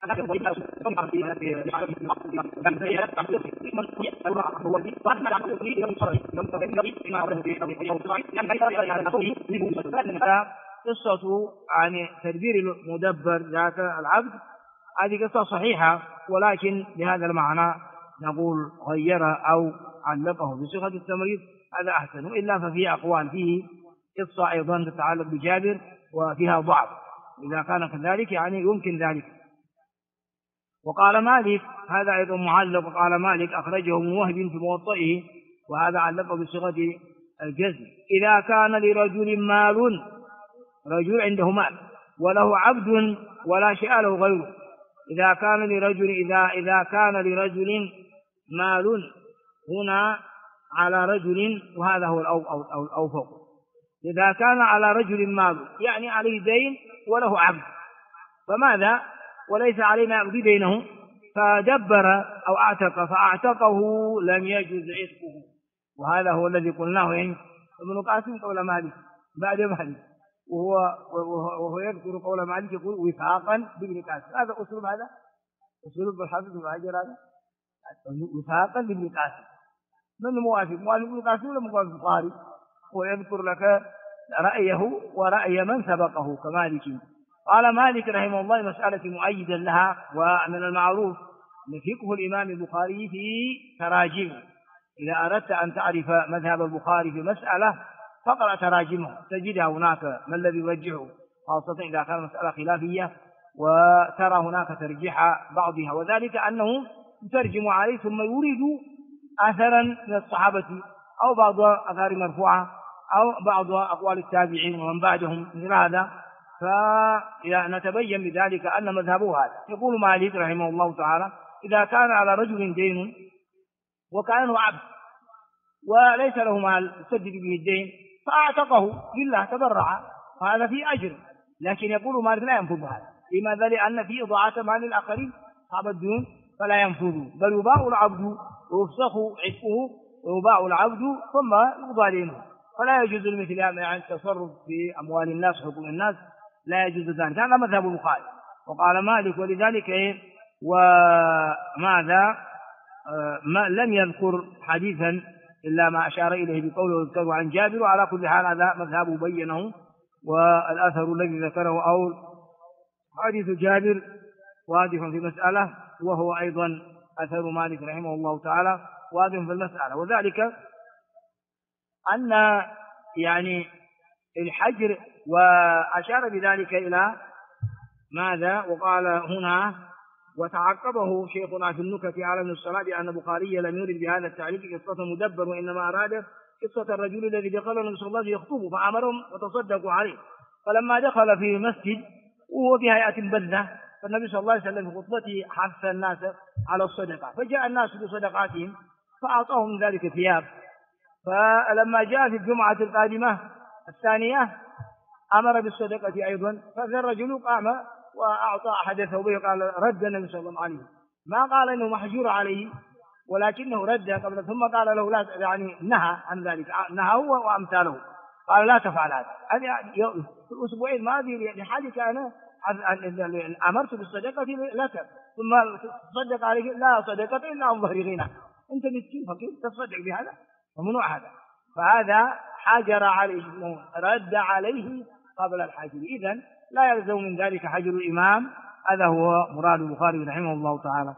قصة عن تدبير المدبر ذات العبد هذه قصة صحيحة، ولكن بهذا المعنى نقول غير أو علقه بصيغة التمريض هذا أحسن، إلا ففي أقوال فيه قصة أيضا تتعلق بجابر وفيها ضعف، إذا كان كذلك يعني يمكن ذلك. وقال مالك هذا أيضا معلق، وقال مالك أخرجه من وهب في موطئه وهذا علقه بصيغة الجزم: إذا كان لرجل مال، رجل عنده مال وله عبد ولا شيء له غيره، إذا كان لرجل مال هنا على رجل، وهذا هو الأوفق. إذا كان على رجل مال يعني عليه دين وله عبد، فماذا؟ وليس علينا عبد دينه، فدبر أو أعتق فأعتقه لم يجوز عتقه، وهذا هو الذي قلناه ابن قاسم قول مالك بعد مالك، وهو يذكر قول مالك يقول وفاقا بابن قاسم. هذا أسلوب الحافظ بن حجر، هذا وفاقا بابن قاسم. من موافق ابن قاسم ولا موافق البخاري؟ هو يذكر لك رأيه ورأي من سبقه كمالك. قال مالك رحمه الله مسألة مؤيدا لها، ومن المعروف فقه الإمام البخاري في تراجمه. إذا أردت أن تعرف مذهب البخاري في مسألة فقرأ تراجمه تجدها هناك ما الذي يرجحه، خاصة إذا كان مسألة خلافية وترى هناك ترجيح بعضها، وذلك أنه يترجم عليه ثم يورد أثرا من الصحابة أو بعض أثار مرفوعة أو بعض أقوال التابعين ومن بعدهم مثل هذا، فنتبين بذلك أن مذهبه هذا. يقول مالك رحمه الله تعالى: إذا كان على رجل دين وكان له عبد وليس له مال يسدد به الدين فأعتقه لله تبرع، وهذا فيه أجر، لكن يقول مالك لا ينفذ هذا. لماذا؟ لأن فيه إضاعة مال الآخرين أصحاب الديون، فلا ينفذ، بل يباع العبد ويفسخ عتقه ويباع العبد ثم يقضى دينه، فلا يجوز مثل يعني التصرف في أموال الناس حقوق الناس، لا يجوز ذلك. هذا مذهب البخاري. وقال مالك: ولذلك وماذا ما لم يذكر حديثا إلا ما أشار إليه بقوله يذكر عن جابر، وعلى كل حال هذا مذهبه بينه، والأثر الذي ذكره أو حديث جابر واضح في المسألة، وهو أيضا أثر مالك رحمه الله تعالى واضح في المسألة، وذلك أن يعني الحجر، وأشار بذلك إلى ماذا؟ وقال هنا: وتعقبه شيخنا في النكت على ابن الصلاة بأن البخاري لم يرد بهذا التعليق قصة مدبر، وإنما أراد قصة الرجل الذي دخل النبي صلى الله عليه وسلم يخطبه فأمرهم وتصدقوا عليه، فلما دخل في مسجد وهو بهيئة بذة، فالنبي صلى الله عليه وسلم في خطبته حث الناس على الصدقة، فجاء الناس بصدقاتهم فأعطاهم من ذلك ثياب، فلما جاء في الجمعة القادمة الثانية أمر بالصدقة أيضا، فذا الرجل قام وأعطى أحد ثوبه قال: رد النبي صلى الله عليه وسلم، ما قال إنه محجور عليه ولكنه رد قبل، ثم قال له لا، يعني نهى عن ذلك، نهى هو وأمثاله، قال: لا تفعل هذا. في الأسبوعين الماضي لحالك أنا أمرت بالصدقة لك ثم تصدق عليه، لا صدقة إلا عن ظهر غنى، أنت مسكين فقير تصدق بهذا، ومنوع هذا، فهذا حجر عليه، رد عليه قبل الحجر، إذن لا يلزم من ذلك حجر الإمام. هذا هو مراد البخاري رحمه الله تعالى.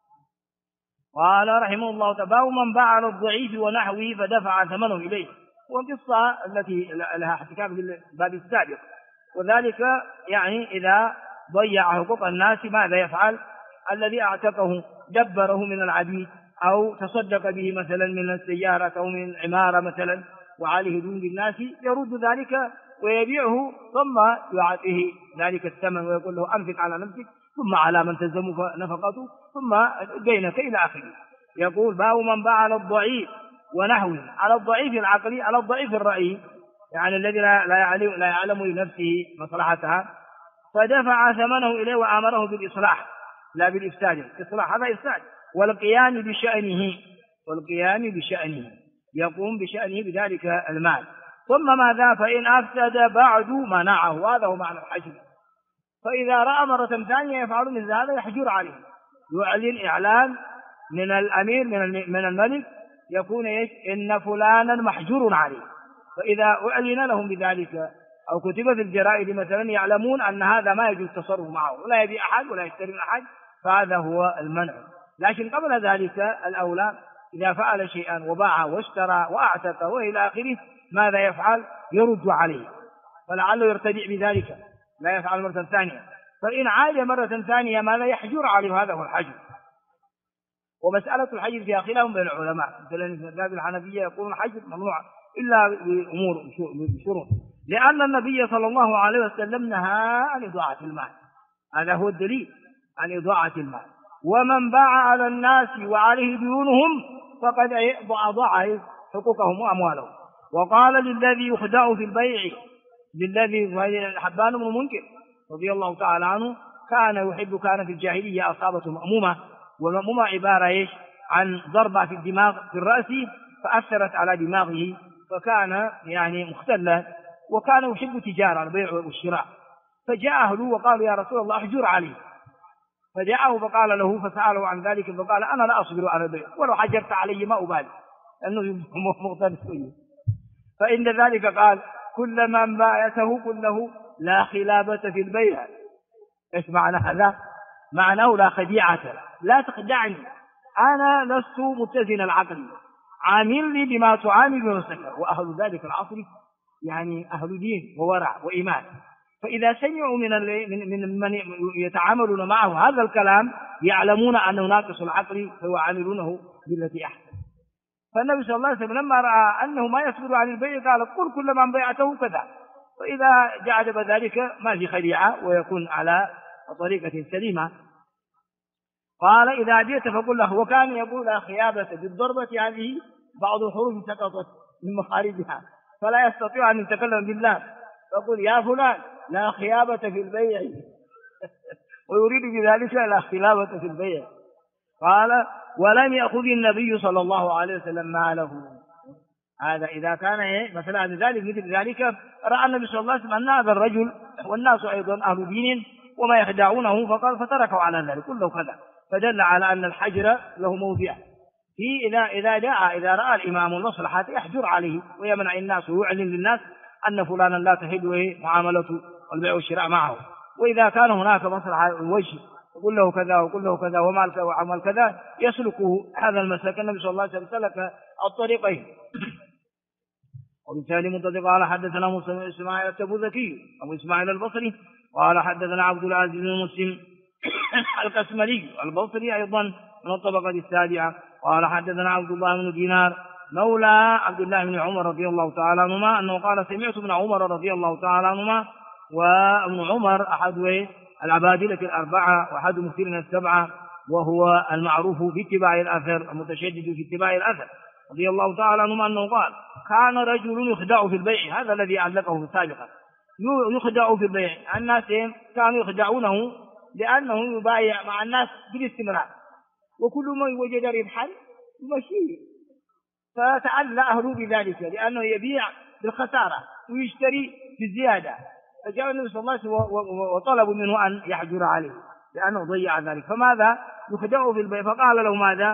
قال رحمه الله تعالى: باب من باع على الضعيف ونحوه فدفع ثمنه إليه، والقصة التي لها احتكاك بالباب السابق، وذلك يعني إذا ضيع حقوق الناس ماذا يفعل؟ الذي اعتقه دبره من العبيد أو تصدق به مثلا من السيارة أو من عمارة مثلا وعليه دون الناس، يرد ذلك ويبيعه ثم يعطيه ذلك الثمن ويقول له أنفق على نفسك ثم على من تلزمك نفقته ثم دينك إلى آخره. يقول: باب من باع على الضعيف ونحوه، على الضعيف العقلي، على الضعيف الرأي، يعني الذي لا يعلم لنفسه مصلحتها، فدفع ثمنه إليه وأمره بالإصلاح لا بالإفساد. الإصلاح هذا إفساد، والقيام بشأنه يقوم بشأنه بذلك المال، ثم ماذا؟ فإن أفسد بعد منعه، هذا هو معنى الحجر. فإذا رأى مرة ثانية يفعل مثل هذا يحجر عليه، يعلن إعلان من الأمير من الملك يكون إن فلانا محجور عليه. فإذا أعلن لهم بذلك أو كتب في الجرائد مثلا يعلمون أن هذا ما يجوز التصرف معه، ولا يبيع أحد ولا يشتري من أحد، فهذا هو المنع. لكن قبل ذلك الأولى إذا فعل شيئا وباع واشترى وأعتق وإلى آخره ماذا يفعل؟ يرد عليه، فلعله يرتدع بذلك لا يفعل مرة ثانية. فإن عاد مرة ثانية ماذا؟ يحجر عليه، هذا هو الحجر. ومسألة الحجر فيها خلاف بين العلماء، مثلا المذهب الحنفية يقولون الحجر ممنوع إلا بأمور بشروط، لأن النبي صلى الله عليه وسلم نهى عن إضاعة المال، هذا هو الدليل عن إضاعة المال. ومن باع على الناس وعليه ديونهم فقد أضاع حقوقهم وأموالهم. وقال للذي يخدع في البيع، للذي حبان بن منكر رضي الله تعالى عنه كان في الجاهلية أصابته مأمومة، والمأمومة عبارة عن ضربة في الدماغ في الرأس فأثرت على دماغه، فكان مختلا، وكان يحب التجارة البيع والشراء. فجاء أهله وقالوا يا رسول الله احجر عليه، فجاءه فقال له فسأله عن ذلك فقال أنا لا أصبر على البيع، ولو حجرت عليه ما أبالي، لأنه مختل شوية. فإن ذلك قال كل من بايته كله لا خلابة في البيع. إيش معنى هذا؟ معناه لا خديعة، لا تخدعني، أنا لست متزن العقل، عامل لي بما تعامل بنفسك. وأهل ذلك العصر أهل دين وورع وإيمان، فإذا سمعوا من يتعاملون معه هذا الكلام يعلمون أنه ناقص العقل فيعاملونه بالتي أحسن. فالنبي صلى الله عليه وسلم لما رأى أنه ما يصبر عن البيع قال قل كل من بيعته كذا، فإذا جعل ذلك ما في خديعة ويكون على طريقة سليمة. قال إذا جئت فقل له، وكان يقول لا خيابة بالضربة هذه بعض الحروف سقطت من مخارجها فلا يستطيع أن يتكلم بالله، فقل يا فلان لا خيابة في البيع ويريد بذلك لا خلابة في البيع. قال ولم يأخذ النبي صلى الله عليه وسلم ماله. هذا إذا كان مثلا ذلك مثل ذلك رأى النبي صلى الله عليه وسلم أن هذا الرجل والناس أيضا أهل دين وما يخدعونه فقال فتركوا على ذلك كله كذا، فدل على أن الحجر له موضع في إذا رأى الإمام المصلحة يحجر عليه ويمنع الناس ويعلن للناس أن فلانا لا تحل معاملته والبيع والشراء معه. وإذا كان هناك مصلحة وجه يقول له كذا ويقول له كذا ومال كذا وعمل كذا يسلكه هذا المسلك. النبي صلى الله عليه وسلم سلك الطريقين. وبالتالي منطلق قال حدثنا موسى إسماعيل التبوذكي أبو إسماعيل البصري قال حدثنا عبد العزيز بن مسلم القسملي البصري أيضا من الطبقة السابعة قال حدثنا عبد الله بن دينار مولى عبد الله بن عمر رضي الله تعالى عنهما أنه قال سمعت ابن عمر رضي الله تعالى عنهما، وابن عمر أحد العبادلة الأربعة وأحد مكثرين السبعة، وهو المعروف في اتباع الأثر المتشدد في اتباع الأثر رضي الله تعالى عنهما أنه قال كان رجل يخدع في البيع، هذا الذي علقه سابقا، يخدع في البيع. الناس كانوا يخدعونه لأنه يبايع مع الناس بالاستمرار، وكل ما وجد ربحا يمشيه، فتعلى أهله بذلك لأنه يبيع بالخسارة ويشتري بالزيادة. فجاء النبي صلى الله عليه وسلم وطلبوا منه أن يحجر عليه لأنه ضيع ذلك. فماذا؟ يخدعه في البيع. فقال له ماذا؟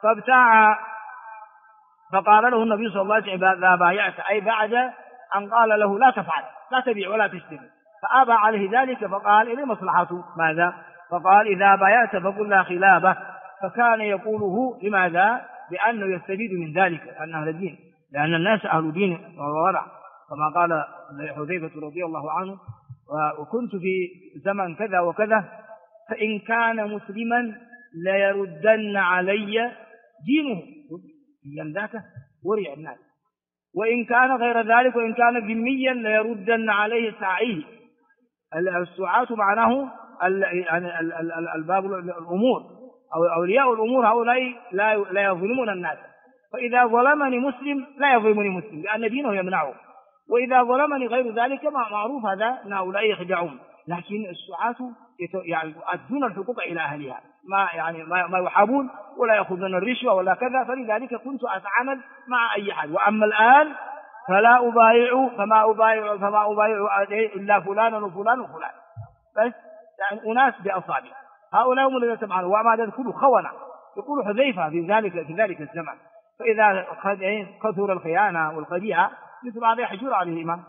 فقال له النبي صلى الله عليه وسلم إذا بايعت، أي بعد أن قال له لا تفعل لا تبيع ولا تشتري، فأبى عليه ذلك. فقال إلى مصلحته ماذا؟ فقال إذا بايعت فقل لا خلابة. فكان يقوله لماذا؟ لأنه يستفيد من ذلك أن أهل الدين، لأن الناس أهل دين وورع، كما قال حذيفة رضي الله عنه وكنت في زمن كذا وكذا فإن كان مسلما ليردن علي دينه من ذاك ورع الناس، وإن كان غير ذلك وإن كان ذميا ليردن عليه ساعيه. السعاة معناه الباب الأمور أو أولياء الأمور، هؤلاء لا يظلمون الناس، فإذا ظلمني مسلم لا يظلمني مسلم لأن دينه يمنعه، وإذا ظلمني غير ذلك معروف هذا أن هؤلاء يخدعون. لكن السعاة يؤدون الحقوق إلى أهلها، ما يحابون ولا يأخذون الرشوة ولا كذا. فلذلك كنت أتعامل مع أي حد. وأما الآن فما أبايع إلا فلان وفلان وفلان بس، يعني أناس بأصابع، هؤلاء هم الذين سمعوا، وما يدخلوا خونة، يقول حذيفة في ذلك الزمن. فإذا كثر الخيانة والخديعة مثل هذا يحجر عليه الإمام.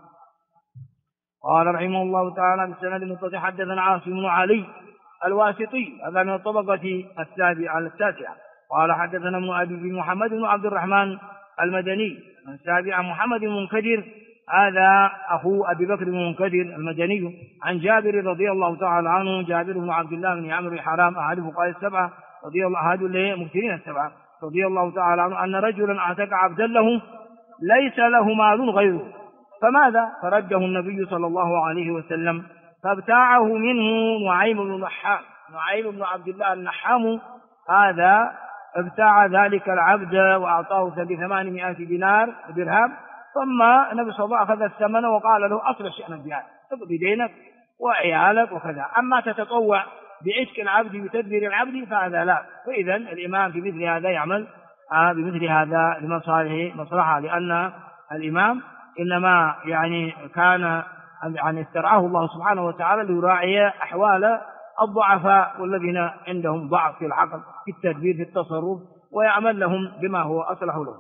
قال رحمه الله تعالى بالسند المتصل حدثنا عاصم بن علي الواسطي، هذا من الطبقة التاسعة. قال حدثنا ابن أبي محمد بن عبد الرحمن المدني السابع محمد بن منكدر، هذا أخو أبي بكر بن منكدر المدني، عن جابر رضي الله تعالى عنه، جابر بن عبد الله بن عمرو الحرام أحد فقهاء السبعة رضي الله عنه مكثرين السبعة رضي الله تعالى عنه، أن رجلا أعتق عبدا له ليس له مال غيره، فماذا؟ فرده النبي صلى الله عليه وسلم فابتاعه منه نعيم بن نحام، نعيم بن عبد الله النحام، هذا ابتاع ذلك العبد وأعطاه ب800 درهم. ثم النبي صلى الله عليه وسلم أخذ الثمن وقال له أصلح شأنك بهذا، تقضي دينك وعيالك وكذا، أما تتطوع بعتق العبد بتدبير العبد فهذا لا. فإذا الإمام في مثل هذا يعمل بمثل هذا لمصلحة، لأن الإمام إنما كان استرعاه الله سبحانه وتعالى ليراعي أحوال الضعفاء والذين عندهم ضعف في العقل في التدبير في التصرف، ويعمل لهم بما هو أصلح لهم.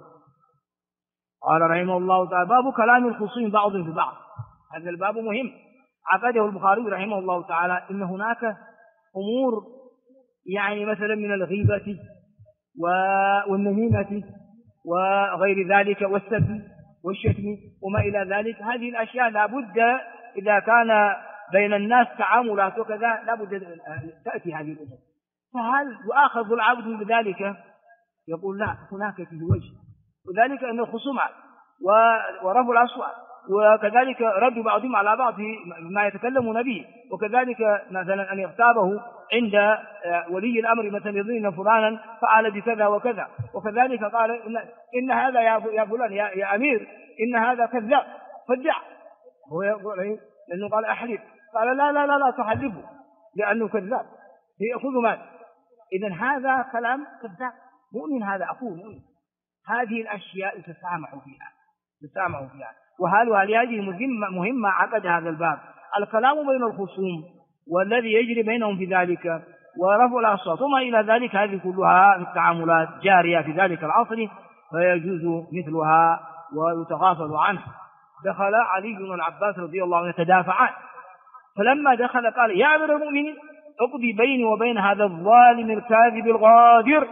قال رحمه الله تعالى باب كلام الخصوم بعض في بعض. هذا الباب مهم عقده البخاري رحمه الله تعالى، إن هناك أمور مثلا من الغيبة والنميمة وغير ذلك والسب والشتم وما إلى ذلك، هذه الأشياء لابد إذا كان بين الناس تعاملات وكذا لابد تأتي هذه الأمور. فهل يؤاخذ العبد بذلك؟ يقول لا، هناك فيه وجه، وذلك أن الخصومات ورفع الأصوات، وكذلك رد بعضهم على بعض ما يتكلمون به، وكذلك مثلا أن يغتابه عند ولي الأمر، مثلا يظن فلانا فعل بكذا وكذا، وكذلك قال إن هذا يا فلان يا أمير إن هذا كذاب فدع، هو يقول لأنه قال أحلف، قال لا تحلفه لأنه كذاب يأخذ مال. إذن هذا كلام كذاب، مؤمن هذا أخوه مؤمن. هذه الأشياء تسامح فيها، وهذه مهمة عقد هذا الباب، الكلام بين الخصوم والذي يجري بينهم في ذلك ورفع الأصوات وما إلى ذلك، هذه كلها في التعاملات جارية في ذلك العصر، فيجوز مثلها ويتغافل عنه. دخل علي بن العباس رضي الله عنه يتدافعان، فلما دخل قال يا أمير المؤمنين اقضي بيني وبين هذا الظالم الكاذب الغادر،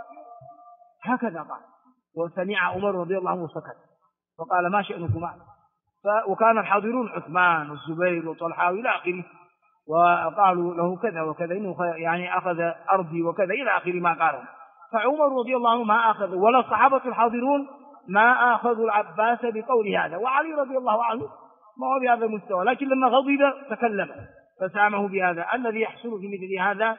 هكذا قال. وسمع عمر رضي الله عنه سكت، فقال ما شأنكما؟ وكان الحاضرون عثمان والزبير وطلحة إلى آخره، وقالوا له كذا وكذا إنه أخذ أرضي وكذا إلى آخر ما قالوا. فعمر رضي الله عنه ما أخذ، ولا الصحابة الحاضرون ما أخذوا العباس بقول هذا، وعلي رضي الله عنه ما هو بهذا المستوى، لكن لما غضب تكلم فسامه بهذا. الذي يحصل في مثل هذا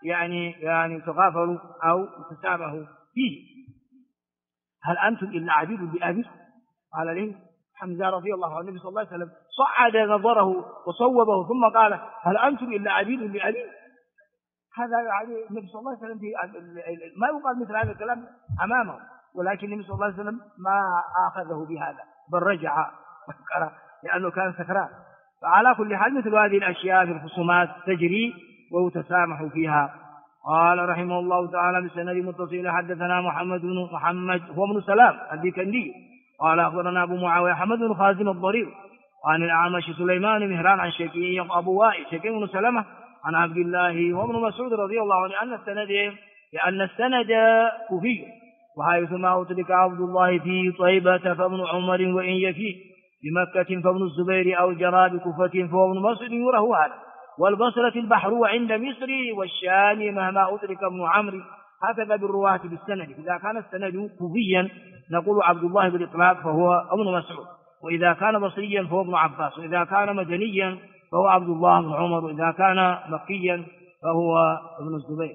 تغافل أو تسامه فيه. هل أنتم إلا عبيد بأبي؟ قال له حمزة رضي الله عنه، النبي صلى الله عليه وسلم صعد نظره وصوبه ثم قال هل أنتم إلا عبيد بأبي؟ هذا النبي صلى الله عليه وسلم ما يقال مثل هذا الكلام أمامه، ولكن النبي صلى الله عليه وسلم ما أخذه بهذا بل رجع لأنه كان سكران. فعلى كل حال مثل هذه الأشياء في الخصومات تجري ويتسامح فيها. قال رحمه الله تعالى بسند متصل حدثنا محمد هو ابن سلام البيكندي قال أخبرنا أبو معاوية حمد بن خازم الضرير عن الأعمش سليمان مهران عن شكي أبو وائل شكي بن سلمة عن عبد الله وابن مسعود رضي الله عنه أن السند كوفي، وحيثما أترك عبد الله في طيبة فابن عمر وإن يفي بمكة فابن الزبير أو جرى بكفة فهو ابن مسعود يره هذا، والبصرة البحر وعند مصر والشام مهما أترك ابن عمرو، هكذا بالرواة بالسند. إذا كان السند كوفيا نقول عبد الله بالإطلاق فهو ابن مسعود، وإذا كان بصريا فهو ابن عباس، وإذا كان مدنيا فهو عبد الله بن عمر، وإذا كان مكيا فهو ابن الزبير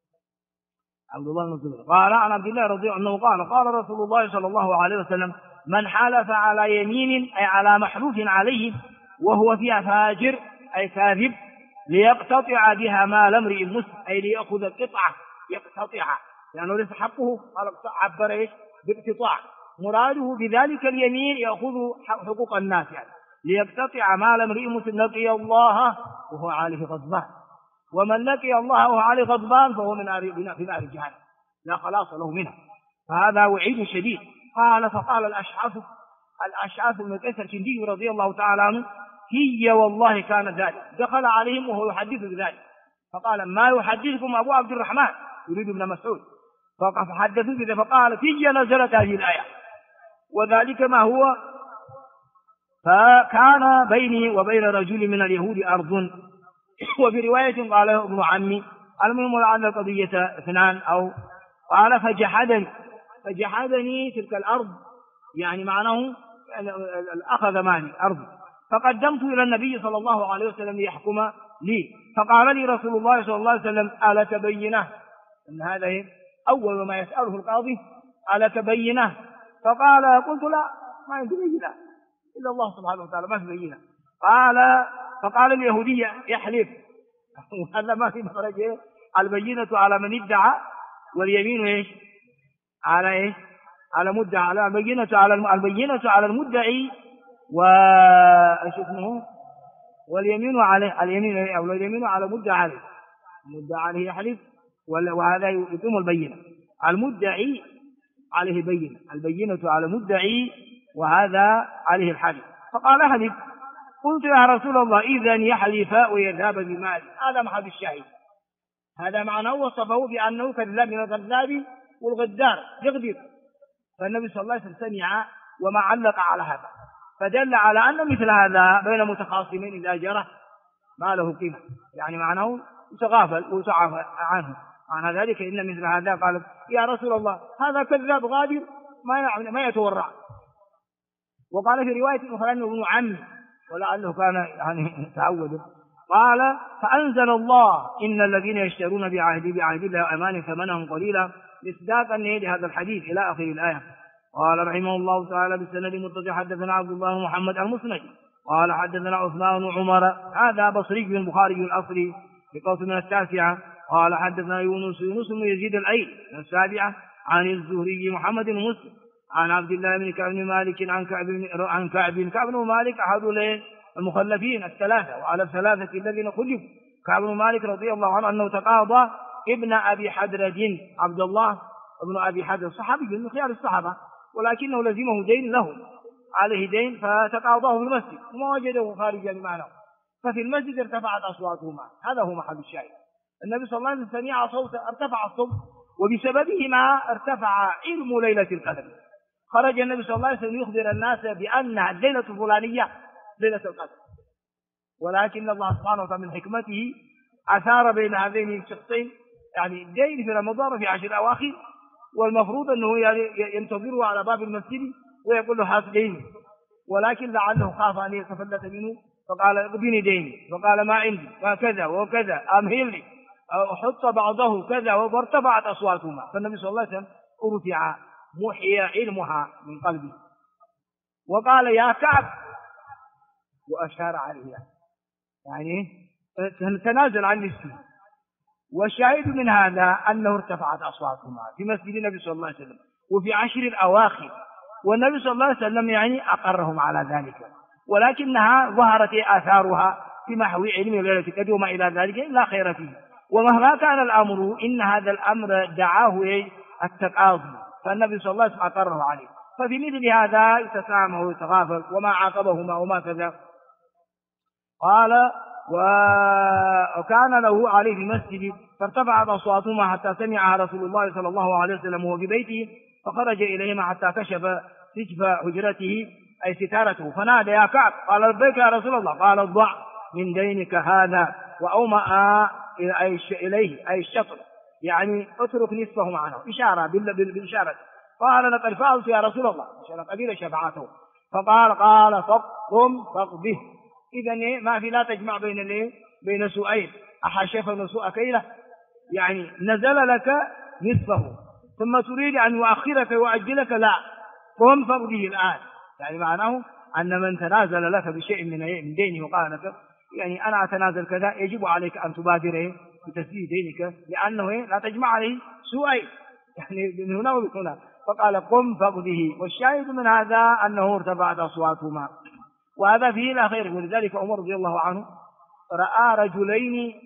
عبد الله بن الزبير. قال عن عبد الله رضي الله عنه قال رسول الله صلى الله عليه وسلم من حلف على يمين أي على محلوف عليه وهو فيها فاجر أي كاذب ليقتطع بها مال امرئ مسلم أي ليأخذ قطعة يقتطع لأنه ليس حقه، قال عبر باقتطاع، مراده بذلك اليمين يأخذ حقوق الناس، ليقتطع مال امرئ مسلم لقي الله وهو عليه غضبان، ومن لقي الله وهو عليه غضبان فهو في نار جهنم لا خلاص له منها. فهذا وعيد شديد. فقال الأشعث بن قيس الكندي رضي الله تعالى عنه: هي والله كان ذلك. دخل عليهم وهو يحدث بذلك فقال: ما يحدثكم أبو عبد الرحمن، يريد ابن مسعود، فحدثوا بذلك فقال: في نزلت هذه الآية وذلك ما هو. فكان بيني وبين رجل من اليهود أرض، وفي رواية قال ابن عمي. المهم لعل القضية اثنان أو قال فجحدني تلك الأرض، يعني معناه أخذ مالي أرض. فقدمت إلى النبي صلى الله عليه وسلم ليحكم لي، فقال لي رسول الله صلى الله عليه وسلم: ألك بينة؟ أن هذا أول ما يسأله القاضي: ألك بينة؟ قلت: لا، ما عندي بينة إلا الله سبحانه وتعالى، ما في بينة. فقال اليهودي: يحلف. وهذا ما في مخرج. البينة على من ادعى، واليمين على على مدعى. على البينة على المدعي، وإيش اسمه، واليمين على مدعى عليه. المدعى عليه يحلف، وهذا يتم البينة. المدعي عليه بينة، البينة على مدعي، وهذا عليه الحلف. فقال: احلف. قلت: يا رسول الله، إذن يحلف ويذهب بمال. هذا محل الشاهد. هذا معناه وصفه بأنه كذاب من الكذاب والغدار يغدر. فالنبي صلى الله عليه وسلم سمع وما علق على هذا، فدل على أن مثل هذا بين متخاصمين إذا جرى ما له قيمة، يعني معناه يتغافل ويتعافى عنه. معنى ذلك إن مثل هذا قال: يا رسول الله، هذا كذاب غادر ما يتورع. وقال في رواية أخرى أنه ابن عمي، ولعله كان يعني تعود. قال: فأنزل الله: إن الذين يشترون بعهد الله وأيمانهم ثمنا قليلا، مصداقا لهذا الحديث إلى آخر الآية. قال رحمه الله تعالى بالسند المتصل: حدثنا عبد الله بن محمد المسندي قال حدثنا عثمان بن عمر، هذا بصري البخاري الأصلي بقوس من 9. قال حدثنا يونس بن يزيد الأيلي من 7 عن الزهري محمد بن مسلم عن عبد الله بن كعب بن مالك عن كعب بن مالك أحد المخلفين الثلاثة، وعلى الثلاثة الذين خلفوا. كعب بن مالك رضي الله عنه أنه تقاضى ابن أبي حدرج، عبد الله ابن أبي حدرج صحابي من خيار الصحابة، ولكنه لزمه دين له، عليه دين، فتقاضاه في المسجد وما وجده خارجا بمعنى، ففي المسجد ارتفعت أصواتهما. هذا هو محل الشاهد. النبي صلى الله عليه وسلم سمع صوتا ارتفع الصوت، وبسببهما ارتفع علم ليلة القدر. خرج النبي صلى الله عليه وسلم يخبر الناس بأن الليلة الفلانية ليلة القدر، ولكن الله سبحانه وتعالى من حكمته أثار بين هذين الشخصين، يعني الدين في رمضان في 10 الأواخر، والمفروض أنه ينتظره على باب المسجد ويقول له: هات ديني، ولكن لعله خاف أن يتفلت منه فقال: اقضني ديني، فقال: ما عندي، ما كذا وكذا، أمهلني، حط بعضه كذا، وارتفعت أصواتهما. فالنبي صلى الله عليه وسلم رفع محي علمها من قلبه، وقال: يا كعب، وأشار عليه، يعني تنازل عن نفسه. والشاهد من هذا أنه ارتفعت أصواتهما في مسجد النبي صلى الله عليه وسلم وفي 10 الأواخر، والنبي صلى الله عليه وسلم يعني أقرهم على ذلك، ولكنها ظهرت آثارها في محو علم ليلة القدر وما إلى ذلك لا خير فيه. ومهما كان الأمر إن هذا الأمر دعاه التقاضي، فالنبي صلى الله عليه وسلم أقره عليه. ففي مثل هذا يتسامح ويتغافل وما عاقبهما وما كذا. قال: وكان له عليه في مسجد، فارتفعت أصواتهما حتى سمعها رسول الله صلى الله عليه وسلم وهو في بيته، فخرج إليهما حتى كشف سجف حجرته أي ستارته، فنادى: يا كعب. قال: لبيك يا رسول الله. قال: ضع من دينك هذا، وأومأ إليه أي الشطر، يعني اترك نصفه معنا، إشارة بالإشارة. قال: لقد فعلت يا رسول الله، إشارة قليل شفعته. قال: فقم فقده. إذن ما في، لا تجمع بين سوءين، أحشف سوء كيله، يعني نزل لك نصفه ثم تريد أن يؤخرك ويؤجلك، لا، قم فقده الآن. يعني معناه أن من تنازل لك بشيء من دينه وقال لك يعني أنا أتنازل كذا، يجب عليك أن تبادر بتسديد دينك، لأنه لا تجمع عليه سوءين، يعني من هنا ومن هنا. فقال: قم فقده. والشاهد من هذا أنه ارتفعت أصواتهما، وهذا فيه لا خير. ولذلك عمر رضي الله عنه رأى رجلين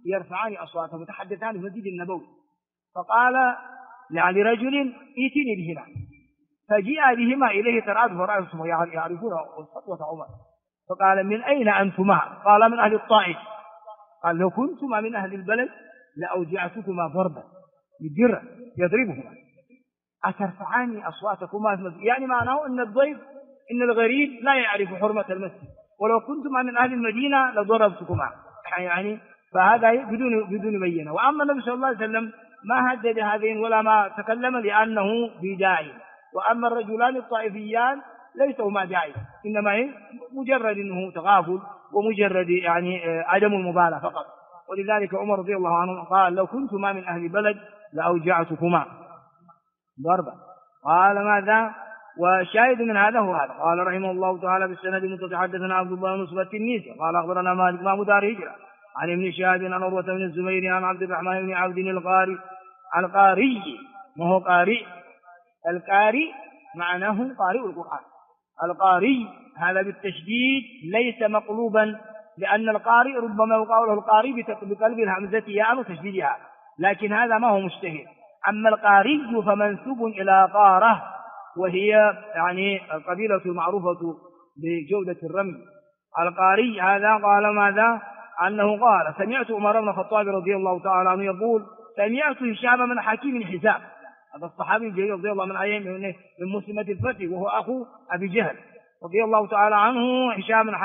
يرفعان أصواتهم يتحدثان في المسجد النبوي، فقال لرجل ائتني بهما، فجاء بهما إليه ترعد فرأسهم يعرفون خطوة عمر، فقال من أين أنتما؟ قال من أهل الطائف. قال لو كنتما من أهل البلد لأوجعتكما ضربا بالجرة يضربهما، أترفعان أصواتكما في المسجد، يعني معناه أن الضيف إن الغريب لا يعرف حرمة المسجد، ولو كنتما من أهل المدينة لضربتكما، يعني فهذا بدون بينة. وأما النبي صلى الله عليه وسلم ما هدد هذين ولا ما تكلم لأنه بداعي، وأما الرجلان الطائفيان ليسوا ما داعي، إنما مجرد أنه تغافل ومجرد يعني عدم المبالاة فقط. ولذلك عمر رضي الله عنه قال لو كنتما من أهل البلد لأوجعتكما ضربا. قال ماذا؟ وشاهد من هذا هو هذا. قال رحمه الله تعالى بالسند المتصل حدثنا عبد الله بن نصر التنيسي قال أخبرنا مالك ما دار هجرة عن ابن شهاب عن عروة بن الزبير عن عبد الرحمن بن عبد القاري، ما هو قارئ، القارئ معناه قارئ القرآن، القاري هذا بالتشديد ليس مقلوبا، لأن القارئ ربما يقال له القاري بقلب الهمزة ياء وتشديدها، لكن هذا ما هو مشتهر. أما القاري فمنسوب إلى قارة، وهي يعني القبيلة المعروفة بجودة الرمي. القاري هذا قال ماذا؟ أنه قال سمعت عمر بن الخطاب رضي الله تعالى عنه يقول سمعت هشام بن حكيم بن حزام، هذا الصحابي الجليل رضي الله من مسلمة الفتح وهو أخو أبي جهل رضي الله تعالى عنه. هشام بن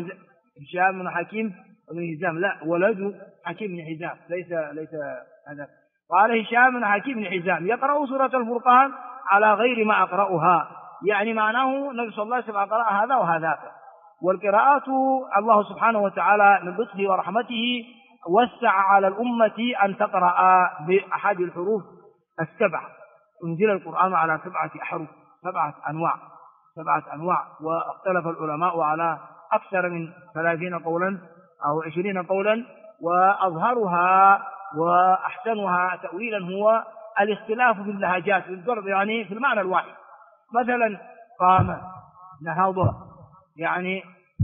حكيم بن حزام لا ولد حكيم بن حزام ليس هذا. قال هشام بن حكيم بن حزام يقرأ سورة الفرقان على غير ما أقرأها، يعني معناه النبي صلى الله عليه وسلم قرأ هذا وهذاك. والقراءات الله سبحانه وتعالى من لطفه ورحمته وسع على الأمة أن تقرأ بأحد الحروف السبع. أنزل القرآن على 7 أحرف، 7 أنواع، واختلف العلماء على أكثر من 30 قولا أو 20 قولا، وأظهرها وأحسنها تأويلا هو الاختلاف في اللهجات بالضرب، يعني في المعنى الواحد. مثلا قام، نهض، يعني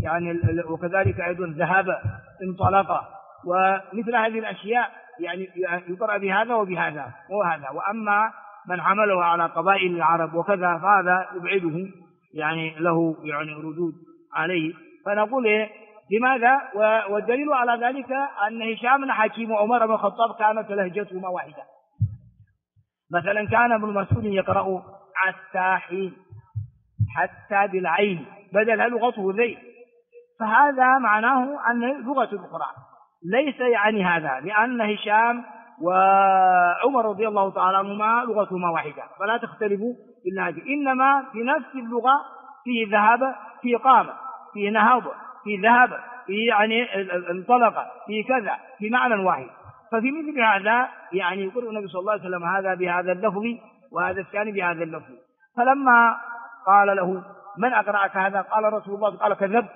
وكذلك أيضا ذهب، انطلق، ومثل هذه الأشياء يعني يقرأ بهذا وبهذا وهذا. وأما من عمله على قبائل العرب وكذا فهذا يبعده، يعني له يعني ردود عليه. فنقول لماذا؟ والدليل على ذلك أن هشام بن حكيم وعمر بن الخطاب كانت لهجتهما واحدة. مثلا كان ابن مسعود يقرأ التاحين حتى بالعين بدلها لغته ذي، فهذا معناه أن لغة القرآن ليس يعني هذا، لأن هشام وعمر رضي الله تعالى عنهما لغتهما واحدة فلا تختلفوا باللهجة، إنما في نفس اللغة في ذهب، في قام، في نهض، في ذهب، في يعني انطلق، في كذا، في معنى واحد. ففي مثل هذا يعني يقول النبي صلى الله عليه وسلم هذا بهذا اللفظ وهذا الثاني بهذا اللفظ. فلما قال له من أقرأك هذا؟ قال رسول الله، قال كذبت،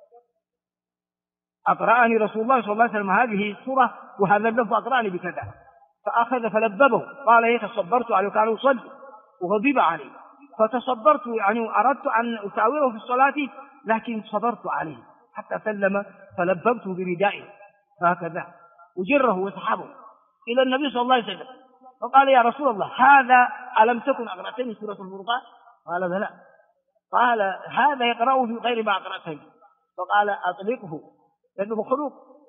أقرأني رسول الله صلى الله عليه وسلم هذه السورة وهذا اللفظ أقرأني بكذا. فأخذ فلببه، قال إيه تصبرت عليه، كان يصلي وغضب عليه، فتصبرت يعني أردت أن أساوره في الصلاة لكن صبرت عليه حتى سلم، فلببته بردائه فهكذا وجره وسحبه إلى النبي صلى الله عليه وسلم، فقال يا رسول الله هذا ألم تكن أقرأتني سورة الفرقان؟ قال لا. قال هذا يقرأه في غير ما أقرأته. فقال أطلقه لأنه مخلوق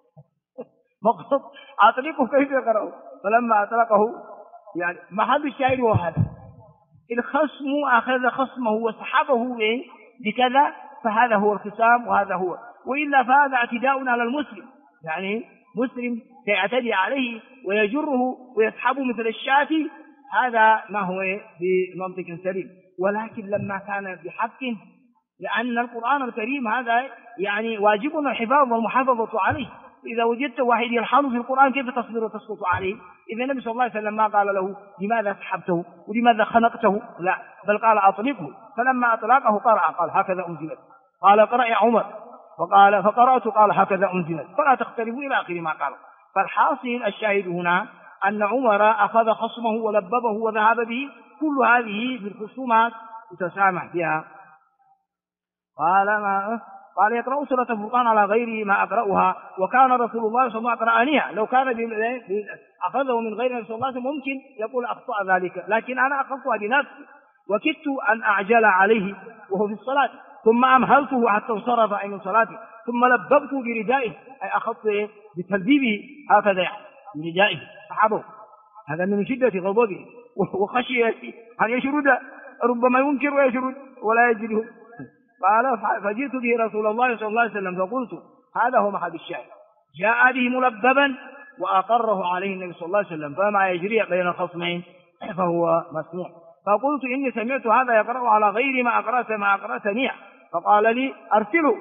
أطلقه كيف يقرأه؟ فلما أطلقه يعني محل الشاعر هو هذا، الخصم أخذ خصمه وسحبه بكذا، فهذا هو الخصام وهذا هو، وإلا فهذا اعتداء على المسلم، يعني مسلم سيعتدي عليه ويجره ويسحبه مثل الشاة، هذا ما هو بمنطق سليم. ولكن لما كان بحق، لأن القرآن الكريم هذا يعني واجبنا الحفاظ والمحافظة عليه، إذا وجدت واحد يلحن في القرآن كيف تصبر وتسقط عليه؟ إذا النبي صلى الله عليه وسلم ما قال له لماذا سحبته ولماذا خنقته، لا، بل قال أطلقه. فلما أطلقه قرأ، قال هكذا أنزلت، قال قرأ يا عمر، فقرأت، قال هكذا أنزلت، فلا تختلفوا إلى آخر ما قال. فالحاصل الشاهد هنا أن عمر أخذ خصمه ولببه وذهب به، كل هذه بالخصومات تسامح فيها. قال ما قال يقرأ سورة الفرقان على غير ما أقرأها، وكان رسول الله صلى الله عليه وسلم أقرأنيها، لو كان أخذه من غير النبي صلى الله عليه وسلم ممكن يقول أخطأ ذلك، لكن أنا أخذتها بنفسي وكدت أن أعجل عليه وهو في الصلاة، ثم أمهلته حتى انصرف من صلاته، ثم لببت بردائه، أي أخذت بتلبيبه هكذا بردائه سحبه، هذا من شدة غضبه وخشية أن يشرد، ربما ينكر ويشرد ولا يجده. قال فجئت به رسول الله صلى الله عليه وسلم فقلت هذا هو محل الشاهد، جاء به ملببا وأقره عليه النبي صلى الله عليه وسلم، فما يجري بين الخصمين فهو مسموع. فقلت إني سمعت هذا يقرأ على غير ما أقرأتني، فقال لي أرسله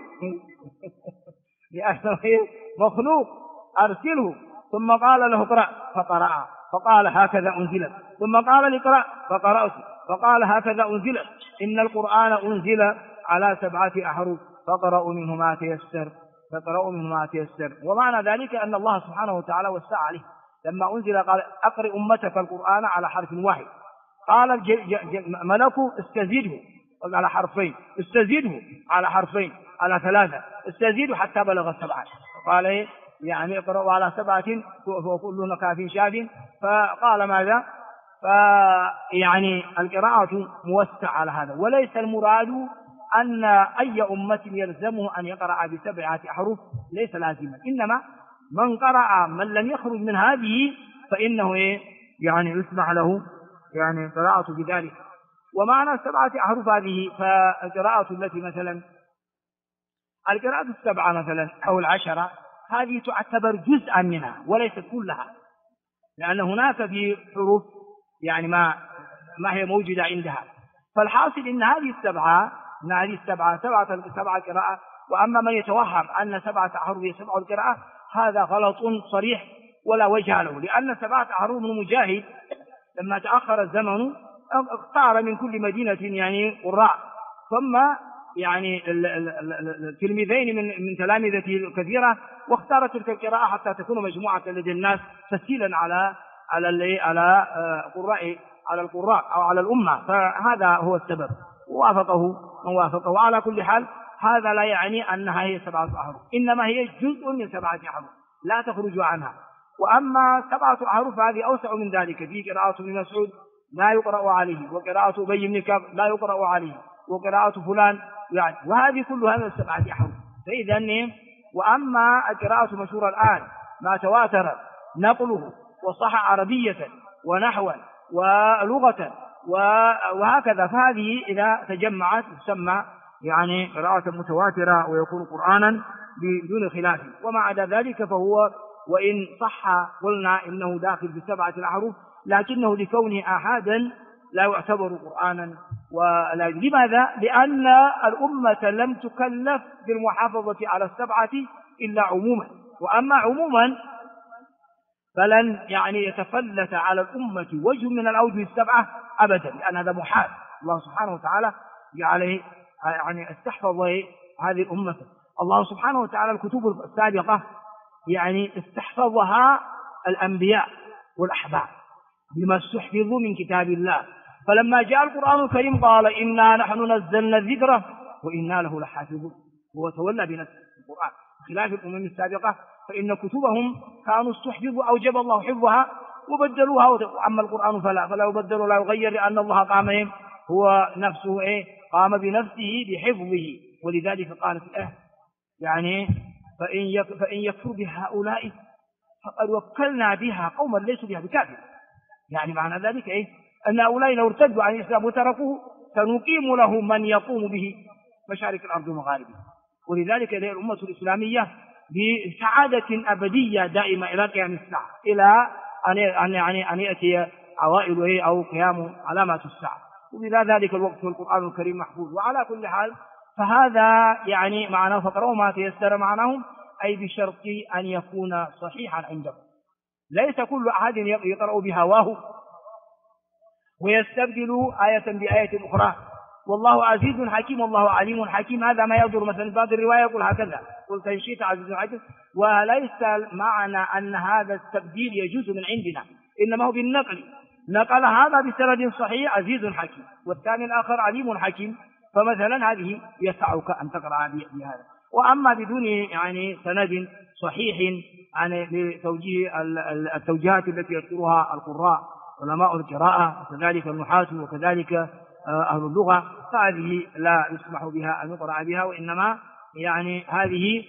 لأنه مخلوق أرسله، ثم قال له اقرأ فقرأ، فقال هكذا أنزلت، ثم قال لي اقرأ فقرأت، فقال هكذا أنزلت، إن القرآن أنزل على 7 أحرف فقرأوا منه ما تيسر، ومعنى ذلك أن الله سبحانه وتعالى وسع عليه لما أنزل قال أقرئ أمتك القرآن على حرف واحد، قال ملك استزيده على حرفين، استزيده على حرفين، على 3، استزيده حتى بلغ 7، قال يعني اقرأوا على 7 وكلهن كاف شاف، فقال ماذا؟ فيعني القراءة موسعة على هذا، وليس المراد أن أي أمة يلزمه أن يقرأ ب7 أحرف، ليس لازما، إنما من قرأ من لم يخرج من هذه فإنه يعني يسمح له يعني قراءة بذلك. ومعنى 7 أحرف هذه فالقراءة التي مثلا القراءة 7 مثلا أو 10 هذه تعتبر جزءا منها وليست كلها، لأن هناك في حروف يعني ما هي موجودة عندها، فالحاصل إن هذه سبعة قراءة. وأما من يتوهم أن 7 أحرف هي 7 القراءة هذا غلط صريح ولا وجه له، لأن 7 أحرف من مجاهد لما تأخر الزمن اختار من كل مدينة يعني قراء، ثم يعني التلميذين من تلامذته الكثيرة، واختار تلك القراءة حتى تكون مجموعة لدى الناس تسهيلا على القراء أو على الأمة، فهذا هو السبب، ووافقه من وافقه. وعلى كل حال هذا لا يعني أنها هي 7 أحرف، إنما هي جزء من 7 أحرف لا تخرج عنها. وأما 7 أحرف هذه أوسع من ذلك، في قراءة ابن مسعود لا يقرأ عليه، وقراءة أبي بن كعب لا يقرأ عليه، وقراءة فلان يعني، وهذه كلها من 7 أحرف. فإذا وأما القراءة مشهورة الآن ما تواتر نقله وصح عربية ونحوا ولغة وهكذا، فهذه إذا تجمعت تسمى يعني قراءة متواترة ويكون قرآنا بدون خلاف. وما عدا ذلك فهو وإن صح قلنا إنه داخل ب7 أحرف، لكنه لكونه آحادا لا يعتبر قرآنا. لماذا؟ لأن الأمة لم تكلف بالمحافظة على 7 إلا عموما، وأما عموما فلن يعني يتفلت على الأمة وجه من الأوجه 7 أبدا، لأن هذا محال. الله سبحانه وتعالى يعني استحفظ هذه الأمة. الله سبحانه وتعالى الكتب السابقة يعني استحفظها الأنبياء والأحبار بما استحفظوا من كتاب الله، فلما جاء القرآن الكريم قال إنا نحن نزلنا الذكر وإنا له لحافظون، هو تولى بنفسه القرآن، خلاف الأمم السابقة فإن كتبهم كانوا استحفظوا أوجب الله حفظها وبدلوها، وأما القرآن فلا يبدل ولا يغير، لأن الله قام هو نفسه قام بنفسه بحفظه. ولذلك قال في الآية يعني فإن يكفر بهؤلاء فقد وكلنا بها قوما ليسوا بها بكافر، يعني معنى ذلك أن هؤلاء لو ارتدوا عن الإسلام وتركوه سنقيم له من يقوم به مشارق الأرض ومغاربها. ولذلك الأمة الإسلامية بسعادة أبدية دائمة إلى قيام الساعة، إلى أن يأتي عوائل أو قيام علامات الساعة، وبلا ذلك الوقت والقرآن الكريم محفوظ. وعلى كل حال فهذا يعني معناه فقرأوا ما تيسر معناهم، أي بشرط أن يكون صحيحا عندهم، ليس كل أحد يقرأ بهواه ويستبدل آية بآية أخرى. والله عزيز حكيم، والله عليم حكيم، هذا ما يصدر مثلا بعض الرواية يقول هكذا قلت إن شئت عزيز حكيم، وليس معنى أن هذا التبديل يجوز من عندنا، إنما هو بالنقل، نقل هذا بسند صحيح عزيز حكيم، والثاني الآخر عليم حكيم، فمثلا هذه يسعك أن تقرأ بهذا. وأما بدون يعني سند صحيح يعني لتوجيه التوجيهات التي يذكرها القراء علماء القراءة وكذلك النحاة وكذلك أهل اللغة، فهذه لا يسمح بها أن يقرأ بها، وإنما يعني هذه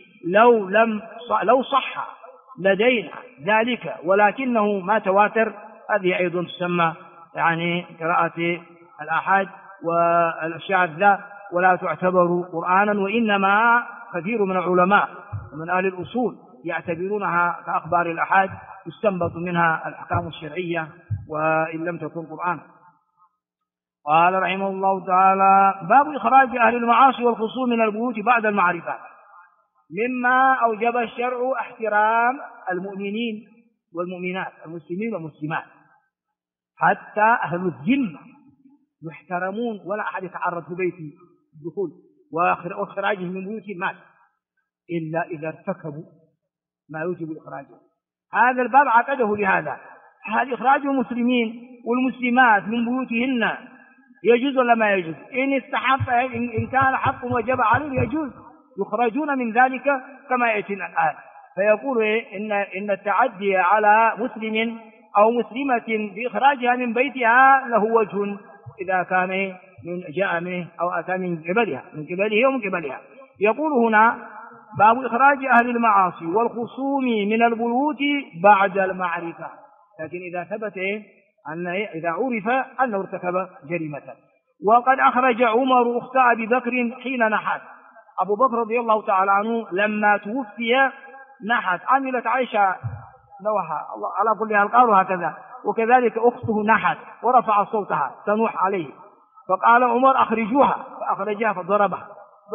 لو صح لدينا ذلك ولكنه ما تواتر، هذه أيضا تسمى يعني قراءة الآحاد والشاذة ولا تعتبر قرآنا. وإنما كثير من العلماء ومن أهل الأصول يعتبرونها كأخبار الآحاد يستنبط منها الأحكام الشرعية وإن لم تكن قرآن. قال رحمه الله تعالى: باب إخراج أهل المعاصي والخصوم من البيوت بعد المعرفة. مما أوجب الشرع احترام المؤمنين والمؤمنات المسلمين والمسلمات، حتى أهل الذمة يحترمون ولا أحد يتعرض في بيته الدخول وإخراجهم من بيوت الناس إلا إذا ارتكبوا ما يوجب إخراجهم. هذا الباب عقده لهذا، هذا إخراج المسلمين والمسلمات من بيوتهن يجوز ولا ما يجوز؟ إن كان حق وجب عليه يجوز، يخرجون من ذلك كما يأتي الآن. فيقول إن التعدي على مسلم أو مسلمة بإخراجها من بيتها له وجه إذا كان جاء منه أو أتى من قبله ومن قبلها. يقول هنا: باب إخراج أهل المعاصي والخصوم من البيوت بعد المعرفة، لكن إذا ثبت إذا عرف أنه ارتكب جريمة. وقد أخرج عمر أخت أبي بكر حين نحت. أبو بكر رضي الله تعالى عنه لما توفي نحت، عملت عائشة نوحها على كل حال قالوا هكذا، وكذلك أخته نحت ورفع صوتها تنوح عليه، فقال عمر: أخرجوها، فأخرجها فضربها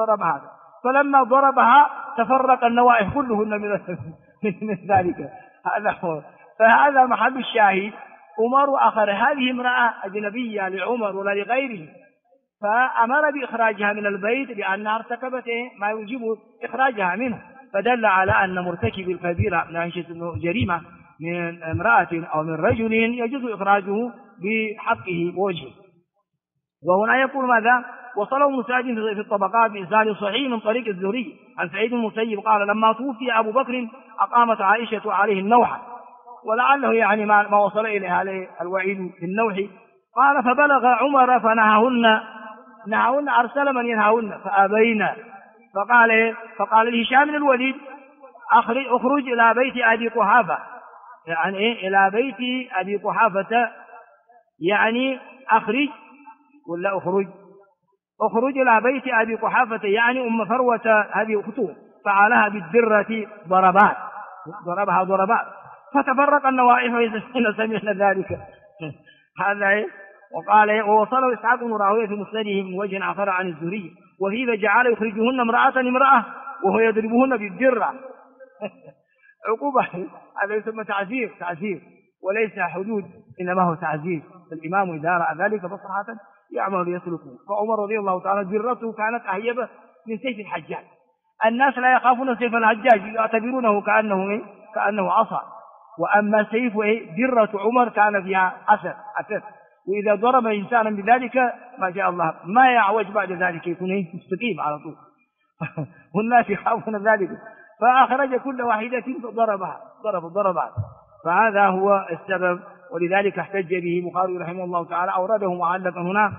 فلما ضربها تفرق النوائح كلهن من ذلك. هذا هو، فهذا محل الشاهد. عمر أخر هذه امرأة أجنبية لعمر ولا لغيره، فأمر بإخراجها من البيت لأنها ارتكبت ما يوجب إخراجها منه، فدل على أن مرتكب الكبيرة من جريمة من امرأة أو من رجل يجوز إخراجه بحقه ووجهه. وهنا يقول ماذا؟ وصله مساعد في الطبقات بإسناد صحيح من طريق الزهري عن سعيد بن المسيب قال: لما توفي أبو بكر أقامت عائشة عليه النوح، ولعله يعني ما وصل إليها الوعيد في النوح. قال: فبلغ عمر نهاهن، أرسل من ينهاهن فأبين، فقال لهشام بن الوليد: أخرج إلى بيت أبي قحافة، يعني إلى بيت أبي قحافة، يعني أخرج ولا أخرج إلى بيت أبي قحافة، يعني أم فروة هذه أخته، فعلها بالدرة ضربها ضربات، فتفرق النوائح إذا سمعنا ذلك. هذا وقال: ووصله إسحاق بن راهويه في مسنده من وجه آخر عن الزهري، وفيه جعل يخرجهن امرأة وهو يضربهن بالدرة. عقوبة، هذا يسمى تعزير وليس حدود، إنما هو تعزير. الإمام إذا رأى ذلك بصراحة يعمل ليسلكه. فعمر رضي الله تعالى درته كانت أهيبة من سيف الحجاج، الناس لا يخافون سيف الحجاج، يعتبرونه كأنه عصا، وأما سيف درة عمر كان فيها أثر، وإذا ضرب إنسانا بذلك ما شاء الله ما يعوج بعد ذلك، يكون مستقيم على طول. والناس يخافون ذلك، فأخرج كل واحدة فضربها ضربها. فهذا هو السبب، ولذلك احتج به البخاري رحمه الله تعالى، أورده معلقا هنا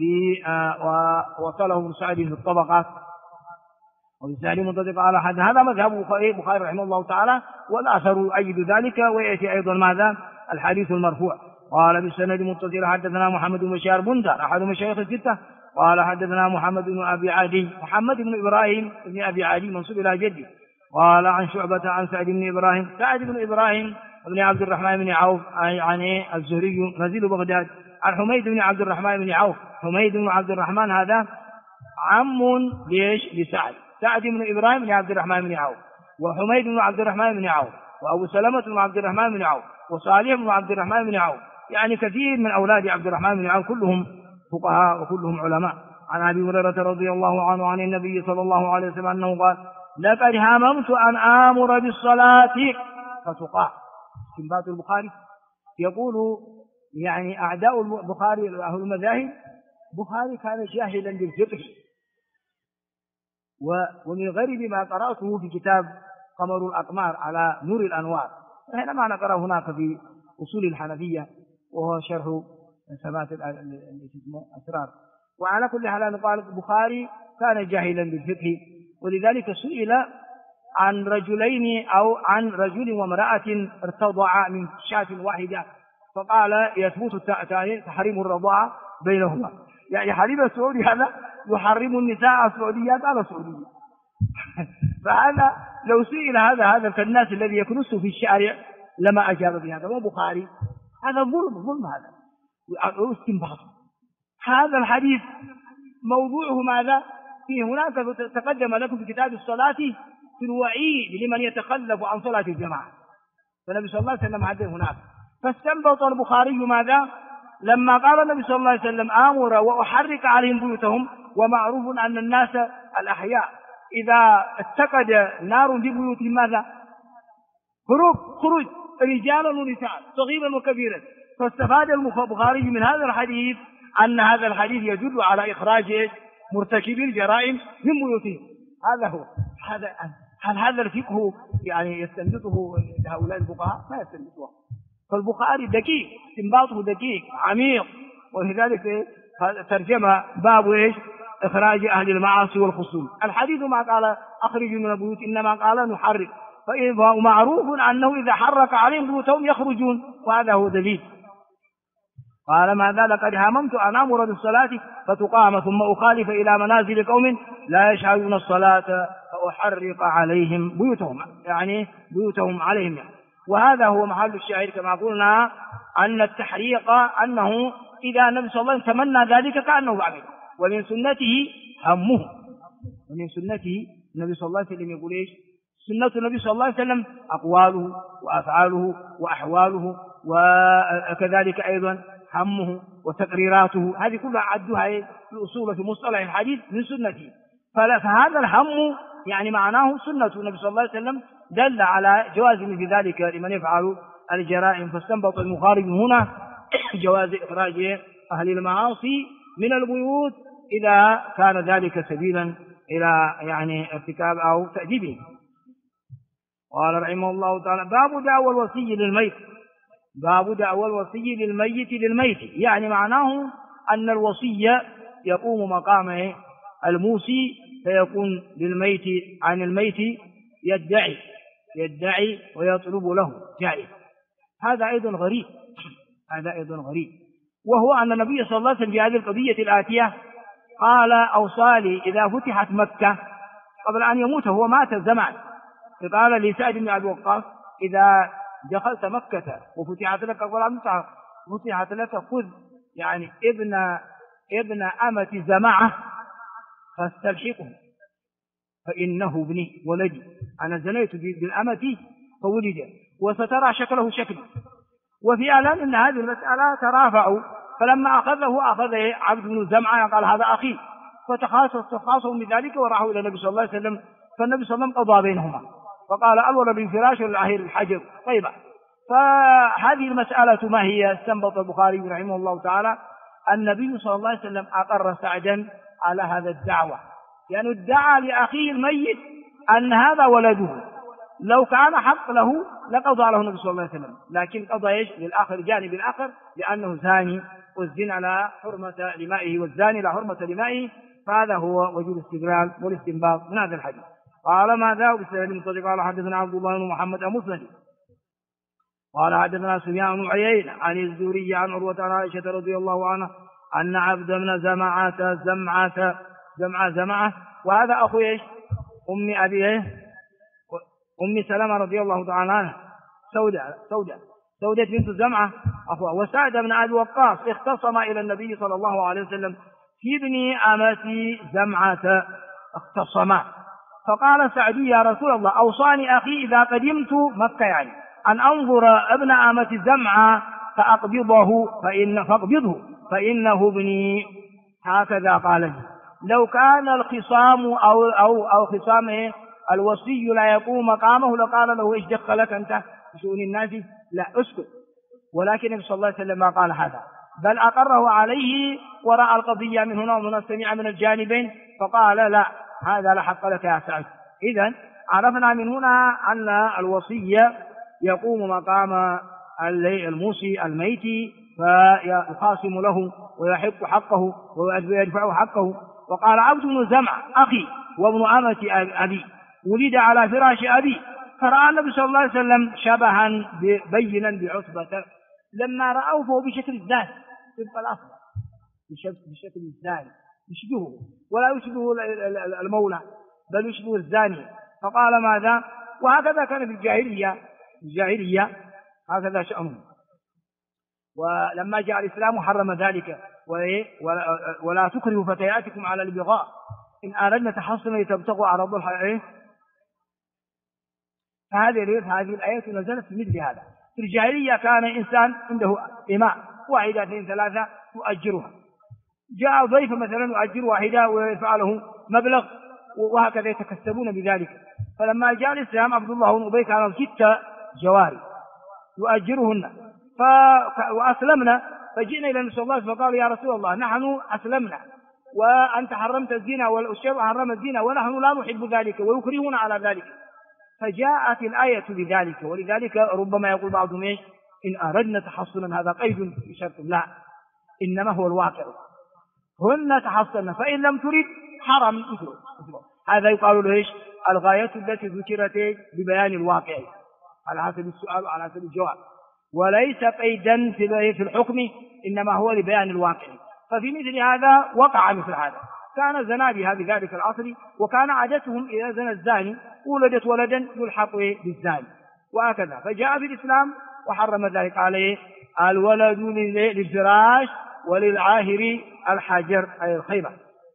ووصله مساعد في الطبقات وبالتالي منطبق على حد. هذا مذهب البخاري رحمه الله تعالى، والأثر يؤيد ذلك. ويأتي أيضا ماذا؟ الحديث المرفوع. قال بالسند متصل: حدثنا محمد بن بشار بندر أحد مشايخ الستة قال: حدثنا محمد بن إبراهيم بن أبي عدي منسوب إلى جدي قال: عن شعبة عن سعد بن إبراهيم بن عبد الرحمن بن عوف، يعني الزهري نزيل بغداد، عن حميد بن عبد الرحمن بن عوف. حميد بن عبد الرحمن هذا عم سعد بن إبراهيم بن عبد الرحمن بن عوف، وحميد بن عبد الرحمن بن عوف، وأبو سلمة بن عبد الرحمن بن عوف، وصالح بن عبد الرحمن بن عوف، يعني كثير من أولاد عبد الرحمن بن عوف كلهم فقهاء وكلهم علماء. عن أبي هريرة رضي الله عنه عن النبي صلى الله عليه وسلم أنه قال: لقد هممت أن آمر بالصلاة فتقام. استنباط البخاري يقول يعني أعداء البخاري أهل المذاهب، البخاري كان جاهلا بالفقه، ومن غريب ما قرأته في كتاب قمر الأقمار على نور الأنوار، هنا ما نقرأ هناك في أصول الحنفية وهو شرح ثبات الأسرار. وعلى كل حال قال البخاري كان جاهلا بالفقه، ولذلك سئل عن رجلين أو عن رجل وامرأة ارتضعا من شاة واحدة، فقال يثبت تحريم الرضاعة بينهما. يعني حليب السعودي هذا يحرم النساء السعوديات على السعودية. فهذا لو سئل هذا كالناس الذي يكنس في الشارع لما أجاب بهذا. والبخاري هذا ظلم هذا واستنباط. هذا الحديث موضوعه ماذا؟ فيه هناك تقدم لكم في كتاب الصلاة في الوعيد لمن يتخلف عن صلاة الجماعة، فالنبي صلى الله عليه وسلم حدث هناك. فاستنبط البخاري ماذا؟ لما قال النبي صلى الله عليه وسلم آمر وأحرق عليهم بيوتهم، ومعروف أن الناس الأحياء إذا اتقد نار في بيوتهم ماذا؟ خروج رجالا ونساء صغيرا وكبيرا. فاستفاد البخاري من هذا الحديث أن هذا الحديث يدل على إخراج مرتكبي الجرائم من بيوتهم. هذا هو. هل هذا الفقه يعني يستنبطه هؤلاء الفقهاء؟ ما يستنبطه. فالبخاري دقيق، استنباطه دقيق عميق، ولذلك ترجمة باب ايش؟ إخراج أهل المعاصي والخصوم. الحديث ما قال أخرجوا من البيوت، إنما قال نحرق، ومعروف أنه إذا حرك عليهم بيوتهم يخرجون، وهذا هو دليل. قال ماذا؟ لقد هممت أن آمر بالصلاة فتقام ثم أخالف إلى منازل قوم لا يشهدون الصلاة فأحرق عليهم بيوتهم، يعني بيوتهم عليهم يعني. وهذا هو محل الشاهد كما قلنا، أن التحريق أنه إذا النبي صلى الله عليه وسلم تمنى ذلك كأنه بعمل. ومن سنته همه، ومن سنته النبي صلى الله عليه وسلم يقول إيش؟ سنة النبي صلى الله عليه وسلم أقواله وأفعاله وأحواله، وكذلك أيضا همه وتقريراته، هذه كلها عدها في الأصول في مصطلح الحديث من سنته. فهذا الهم يعني معناه سنة النبي صلى الله عليه وسلم، دل على جواز في ذلك لمن يفعل الجرائم. فاستنبط البخاري هنا جواز إخراج أهل المعاصي من البيوت إذا كان ذلك سبيلا إلى يعني ارتكاب أو تأديبه. قال رحمه الله تعالى: باب دعوى الوصي للميت. باب دعوى الوصي للميت يعني معناه أن الوصي يقوم مقام الموصي، فيكون للميت عن الميت يدعي ويطلب له جائز. هذا أيضا غريب، وهو أن النبي صلى الله عليه وسلم في هذه القضية الآتية قال: أوصالي إذا فتحت مكة قبل أن يموت، هو مات زمان، فقال لسعد بن أبي وقاص: إذا دخلت مكة وفتحت لك قبل أن فتحت لك خذ يعني ابن أمة زمعة فاستلحقه فإنه ابني ولدي، أنا زنيت بالأمة فولد وسترى شكله شكلي. وفي إعلان أن هذه المسألة ترافعوا، فلما أخذ عبد بن زمعة قال: هذا أخي، فتخاصموا بذلك وراحوا إلى النبي صلى الله عليه وسلم، فالنبي صلى الله عليه وسلم قضى بينهما فقال: الولد بالفراش والأهير الحجر. طيب، فهذه المسألة ما هي؟ استنبط البخاري رحمه الله تعالى النبي صلى الله عليه وسلم أقر سعدا على هذا الدعوة، لأنه يعني ادعى لأخيه الميت أن هذا ولده، لو كان حق له لقضى له النبي صلى الله عليه وسلم، لكن قضى ايش؟ للآخر، جانب الآخر، لأنه زاني، والزنا لا حرمة لمائه والزاني لا حرمة لمائه. فهذا هو وجه الاستدلال والاستنباط من هذا الحديث. قال: ماذا؟ بسند المصدق قال: حدثنا عبد الله بن محمد المسند قال: حدثنا سفيان بن عيينة عن الزهري عن عروة عن عائشة رضي الله عنها أن عبد بن زمعة، وهذا أخو ايش؟ أم أبي أم سلمة رضي الله تعالى عنها، سودة بنت زمعة أخوها، وسعد بن أبي وقاص اختصم إلى النبي صلى الله عليه وسلم في ابن أمة زمعة، اختصما، فقال سعد: يا رسول الله، أوصاني أخي إذا قدمت مكة يعني أن أنظر ابن أمة زمعة فأقبضه فإنه ابني. هكذا قال لي. لو كان الخصام أو خصام الوصي لا يقوم مقامه لقال له: إيش دخلك أنت بشؤون الناس؟ لا، اسكت. ولكن النبي صلى الله عليه وسلم ما قال هذا، بل أقره عليه ورأى القضية من هنا ومن السميع من الجانبين، فقال: لا، هذا لا حق لك يا سعد. إذن عرفنا من هنا أن الوصية يقوم مقام الموصي الميت، فيخاصم له ويحق حقه ويدفع حقه. وقال عبد بن زمع أخي وابن أمة أبي ولد على فراش أبي، فرأى النبي صلى الله عليه وسلم شبها بينا بعتبة، لما رأوه فهو بشكل الذات طبق الأصل، بشكل الزاني يشبهه ولا يشبه المولى بل يشبه الزاني، فقال ماذا؟ وهكذا كان في الجاهلية هكذا شأنه. ولما جاء الإسلام حرم ذلك، ولا تكرهوا فتياتكم على البغاء إن أردنا تحصنا لتبتغوا عرض الحياة. هذه الآية نزلت في مثل هذا. في الجاهلية كان إنسان عنده إماء واحدة اثنين ثلاثة يؤجرها، جاء ضيف مثلا يؤجر واحدة ويدفع له مبلغ، وهكذا يتكسبون بذلك. فلما جاء الإسلام عبد الله بن أبي كان 6 جواري يؤجرهن وأسلمنا، فجئنا إلى النبي صلى الله عليه وسلم فقالوا يا رسول الله نحن أسلمنا وأنت حرمت الزنا والشرع حرم الزنا ونحن لا نحب ذلك ويكرهون على ذلك، فجاءت الآية بذلك. ولذلك ربما يقول بعضهم إن أردنا تحصنا هذا قيد بشرط، لا، إنما هو الواقع، هن تحصلن فإن لم ترد حرم مثله. هذا يقال له الغاية التي ذكرت ببيان الواقع على حسب السؤال وعلى حسب الجواب، وليس قيدا في الحكم، إنما هو لبيان الواقع. ففي مثل هذا وقع مثل هذا، كان زنا بها بذلك العصر، وكان عادتهم إذا زنى الزاني ولدت ولدا يلحق بالزاني وهكذا. فجاء بالإسلام وحرم ذلك عليه الولد للفراش وللعاهر الحجر أي الخيمة.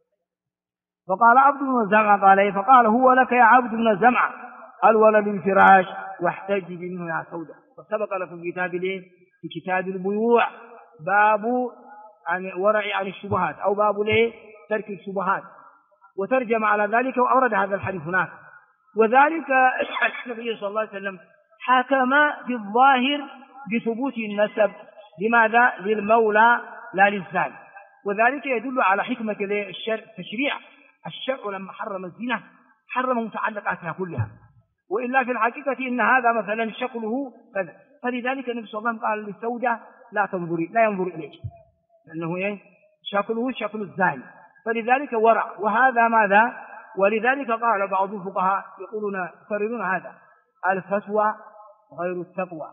فقال عبد بن زمع فقال هو لك يا عبد بن زمع الولد للفراش واحتج منه يا سودة. وسبق لكم في كتاب البيوع باب عن ورع عن الشبهات أو باب ترك الشبهات، وترجم على ذلك وأورد هذا الحديث هناك. وذلك النبي صلى الله عليه وسلم حكم في الظاهر بثبوت النسب، لماذا؟ للمولى لا للزاني، وذلك يدل على حكمة التشريع. الشرع لما حرم الزنا حرم متعلقاتها كلها، وإلا في الحقيقة إن هذا مثلا شكله كذا، فلذلك النبي صلى الله عليه وسلم قال للسودة لا ينظر إليك، لأنه شكله شكل الزاني، فلذلك ورع. وهذا ماذا؟ ولذلك قال بعض الفقهاء يقررون هذا الفتوى غير التقوى،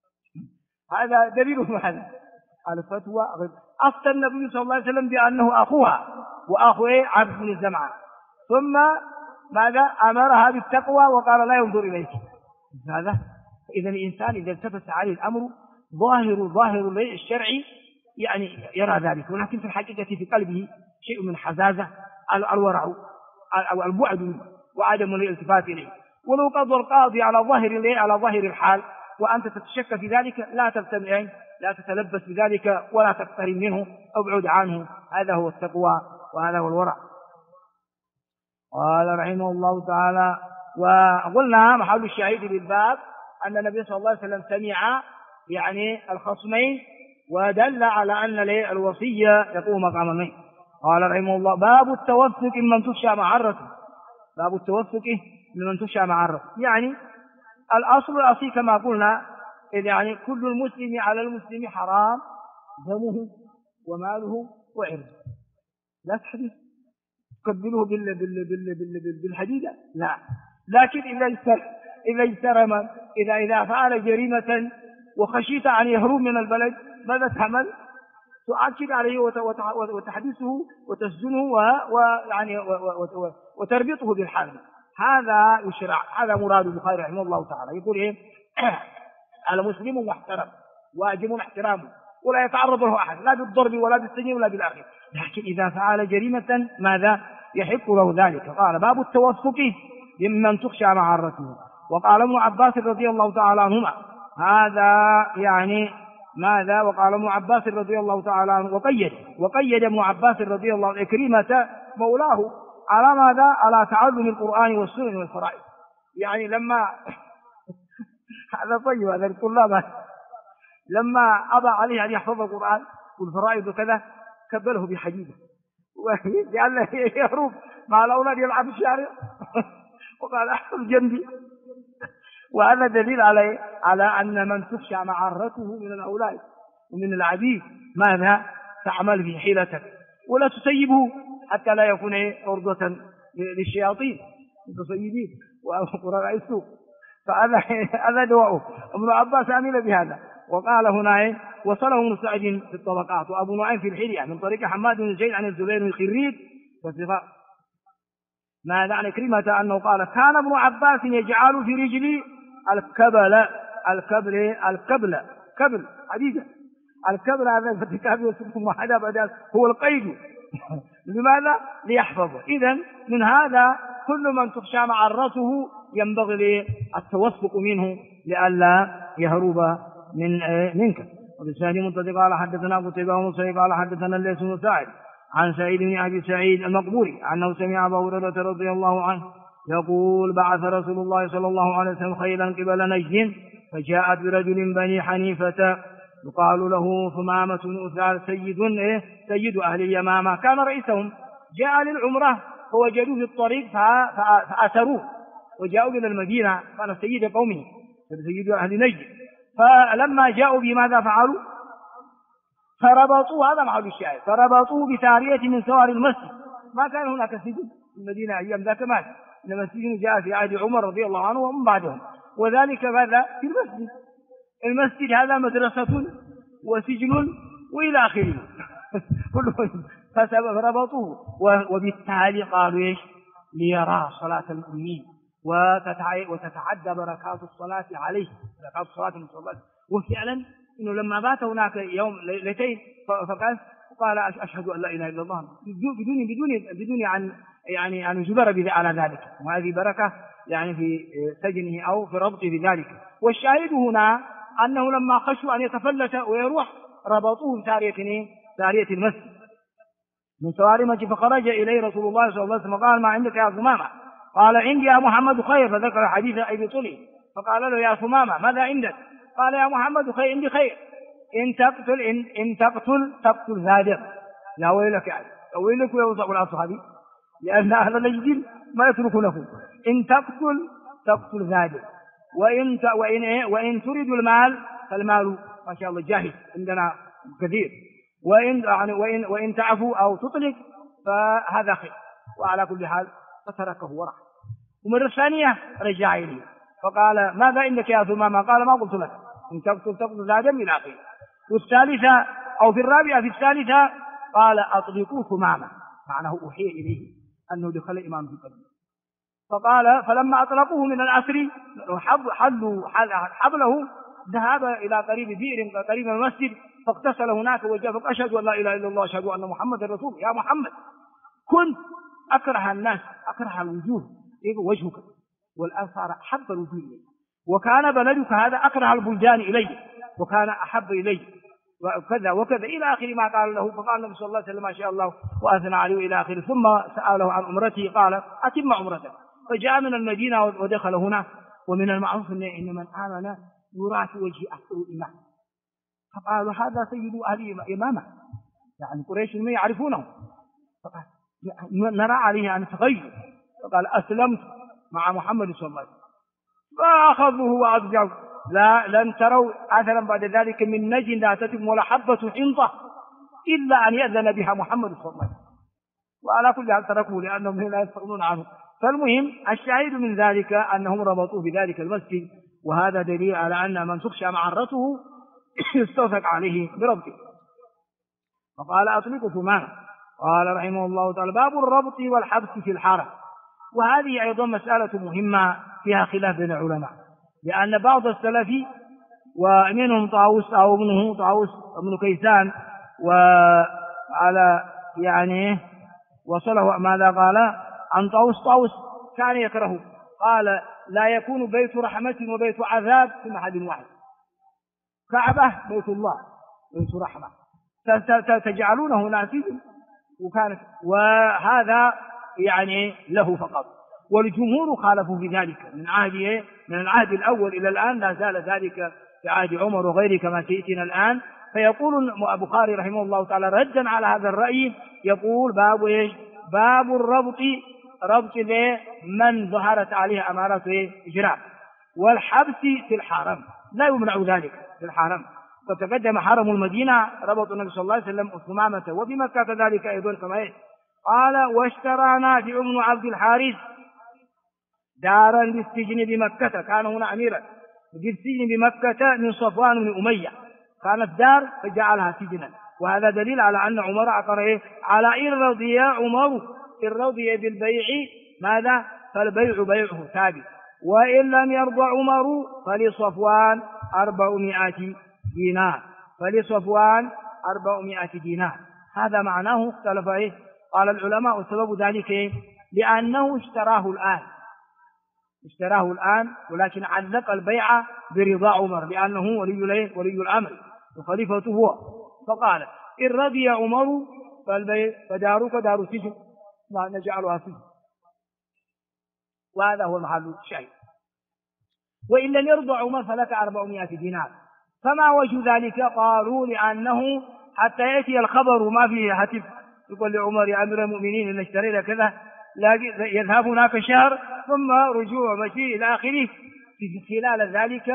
هذا دليل هذا الفتوى غير. أفتى النبي صلى الله عليه وسلم بأنه أخوها وأخو عبد بن زمعة، ثم ماذا؟ أمرها بالتقوى وقال لا ينظر إليك. هذا إذا الإنسان إذا التفت عليه الأمر ظاهر الشرعي يعني يرى ذلك، ولكن في الحقيقة في قلبه شيء من حزازة، الورع أو البعد منه وعدم الالتفات إليه. ولو قضى القاضي على ظاهر الحال وأنت تتشك في ذلك لا تتلبس بذلك ولا تقترب منه، ابعد عنه. هذا هو التقوى وهذا هو الورع. قال رحمه الله تعالى: وقلنا محل الشاهد للباب أن النبي صلى الله عليه وسلم سمع يعني الخصمين، ودل على أن الوصية يقوم مقام الميت. قال رحمه الله: باب التوثق ممن تخشى معرته. باب التوثق ممن تخشى معرته، يعني الأصل الأصيل كما قلنا، يعني كل المسلم على المسلم حرام دمه وماله وعرضه. لا تحدث تقبله بالحديدة، لا، لكن إذا اجترم إذا فعل جريمة وخشيت أن يهرب من البلد، ماذا تعمل؟ تؤكد عليه وتحدثه وتسجنه ويعني وتربطه بالحال. هذا يشرع، هذا مراد البخاري رحمه الله تعالى. يقول المسلم محترم واجب احترامه ولا يتعرض له أحد، لا بالضرب ولا بالسجن ولا بالآخر، لكن إذا فعل جريمة ماذا؟ يحق له ذلك. قال: باب التوثق ممن تخشى معرته. وقال ابن عباس رضي الله تعالى عنهما هذا يعني ماذا؟ وقال ابن عباس رضي الله تعالى عنه وقيد ابن عباس رضي الله عنه كريمة مولاه على ماذا؟ على تعلم القرآن والسنن والفرائض. يعني لما هذا طيب، هذا الطلاب لما أبى عليه أن يحفظ القرآن والفرائض وكذا كبله بحديده وجعل يهرب مع الأولاد يلعب في الشارع وقال أحسن جنبي. وهذا دليل على أن من تخشى معرته من الأولاد ومن العبيد ماذا تعمل في حيلتك، ولا تسيبه حتى لا يكون عرضة للشياطين المتسيبين وقراء السوق. فهذا دواءه. ابن عباس عمل بهذا. وقال هنا وصله ابن سعد في الطبقات وأبو نعيم في الحلية من طريق حماد بن زيد عن الزبير بن الخريج ماذا عن كريمة أنه قال كان ابن عباس يجعل في رجلي كبل حديثا. الكبل هذا في الكتاب يوسف واحدة بدل هو القيد. لماذا؟ ليحفظه. إذن من هذا كل من تخشى معرته ينبغي التوثق منه لئلا يهرب منك. وبالثاني منتدى قال حدثنا قتيبة ومصري قال حدثنا الليث بن سعد عن سعيد بن أبي سعيد المقبوري أنه سمع أبا هريرة رضي الله عنه يقول بعث رسول الله صلى الله عليه وسلم خيلا قبل نجد فجاءت برجل بني حنيفة يقال له ثمامة بن أثال سيد أهل اليمامة كان رئيسهم. جاء للعمرة فوجدوه في الطريق فأسروه وجاءوا إلى المدينة كان سيد قومه سيد أهل نجد. فلما جاءوا بماذا فعلوا؟ فربطوه. هذا محل الشاهد. فربطوه بسارية من سوار المسجد. ما كان هناك سجن في المدينة أيام ذاك مات، إنما السجن جاء في عهد عمر رضي الله عنه ومن بعدهم، وذلك ماذا في المسجد. المسجد هذا مدرسة وسجن وإلى آخره كله. فربطوه وبالتالي قالوا إيش؟ ليرى صلاة المؤمنين وتتعدى بركات الصلاة عليه، بركات الصلاة من الصلاة. وفعلا إنه لما بات هناك يوم ليلتين قال أشهد أن لا إله إلا الله بدون أن يجبر على ذلك. وهذه بركة يعني في سجنه أو في ربطه بذلك. والشاهد هنا أنه لما خشوا أن يتفلت ويروح ربطوه سارية المسجد من سوارمة. فخرج إليه رسول الله صلى الله عليه وسلم قال ما عندك يا ثمامة؟ قال عندي يا محمد خير. فذكر حديث أبي طلي فقال له يا ثمامة ماذا عندك؟ قال يا محمد خير عندي خير إن تقتل زادر. يا ويلك يعني ويلك ويوزع الأصحابي لأن أهل نجد ما يتركونه. إن تقتل زادر وإن تريد المال فالمال ما شاء الله جاهز عندنا كثير. وإن تعفو أو تطلق فهذا خير. وعلى كل حال فتركه ورح. ومرة ثانية رجع إليه فقال ماذا عندك يا ثمامة؟ قال ما قلت لك إن تقتل زادر إلى آخره. والثالثة أو في الرابعة في الثالثة قال أطلقوا ثمامة معناه أوحي إليه أنه دخل إمام في قلبه. فقال فلما أطلقوه من العصر حلوا حبله ذهب إلى قريب بئر قريب من المسجد فاغتسل هناك وجاء فأشهد أن لا إله إلا الله أشهد أن محمد رسول. يا محمد كنت أكره الناس أكره الوجوه وجهك والآن صار أحب الوجوه إليه وكان بلدك هذا أكره البلدان إليه وكان أحب إليه وكذا وكذا إلى آخر ما قال له. فقال النبي صلى الله عليه وسلم ما شاء الله وأثنى عليه إلى آخره. ثم سأله عن عمرته قال أتم عمرته. فجاء من المدينة ودخل هنا. ومن المعروف أن من آمن يرى في وجه أحسن الإمام. فقالوا هذا سيد أهل إمامه يعني قريش ما يعرفونه. فقال نرى عليه أن تغير. فقال أسلمت مع محمد صلى الله عليه وسلم. فأخذوه وأضجعوا لن تروا أثرا بعد ذلك من نجد لا تتم ولا حبة حنطة إلا أن يأذن بها محمد صلى الله عليه وسلم. وعلى كل حال تركوه لأنهم لا يستغنون عنه. فالمهم الشاهد من ذلك أنهم ربطوه بذلك المسجد. وهذا دليل على أن من تخشى معرته يستوثق عليه بربطه. فقال أطلقوا ثمامة. قال رحمه الله تعالى باب الربط والحبس في الحرم. وهذه أيضا مسألة مهمة فيها خلاف بين العلماء لأن بعض السلف ومنهم طاووس أو ابنه طاووس ابن كيسان وعلى يعني وصله ماذا قال عن طاووس كان يكره قال لا يكون بيت رحمة وبيت عذاب في محل واحد. كعبة بيت الله بيت رحمة تجعلونه ناسيا وهذا يعني له فقط. والجمهور خالفوا في ذلك من العهد الأول إلى الآن لا زال ذلك في عهد عمر وغيره كما سيأتينا الآن. فيقول البخاري رحمه الله تعالى ردا على هذا الرأي يقول باب إيش؟ باب الربط، ربط من ظهرت عليه أمارات إجرام، والحبس في الحرم، لا يمنع ذلك في الحرم. فتقدم حرم المدينة ربط النبي صلى الله عليه وسلم ثمامة، وبمكة كذلك أيضا كما قال واشترى نافع بن عبد الحارث دارا للسجن بمكة، كان هنا أميرا للسجن بمكة من صفوان بن أمية، كانت دار فجعلها سجنا. وهذا دليل على أن عمر عقر على إن رضي عمر، إن رضي بالبيع ماذا؟ فالبيع بيعه ثابت، وإن لم يرضى عمر فلصفوان 400 دينار، فلصفوان 400 دينار. هذا معناه. اختلف قال العلماء وسبب ذلك لأنه اشتراه الآن، ولكن علق البيع برضا عمر لأنه ولي الأمر وخليفته هو، فقال إن رضي عمر فالبيع فدارك دار سجن، ما نجعلها سجن، وهذا هو المحل الشاهد. وإن لم يرضى عمر فلك 400 دينار. فما وجه ذلك؟ قالوا لأنه حتى يأتي الخبر ما فيه هتف يقول لعمر يا أمير المؤمنين إن اشترينا كذا، يذهب هناك شهر ثم رجوع مشي إلى آخره. في خلال ذلك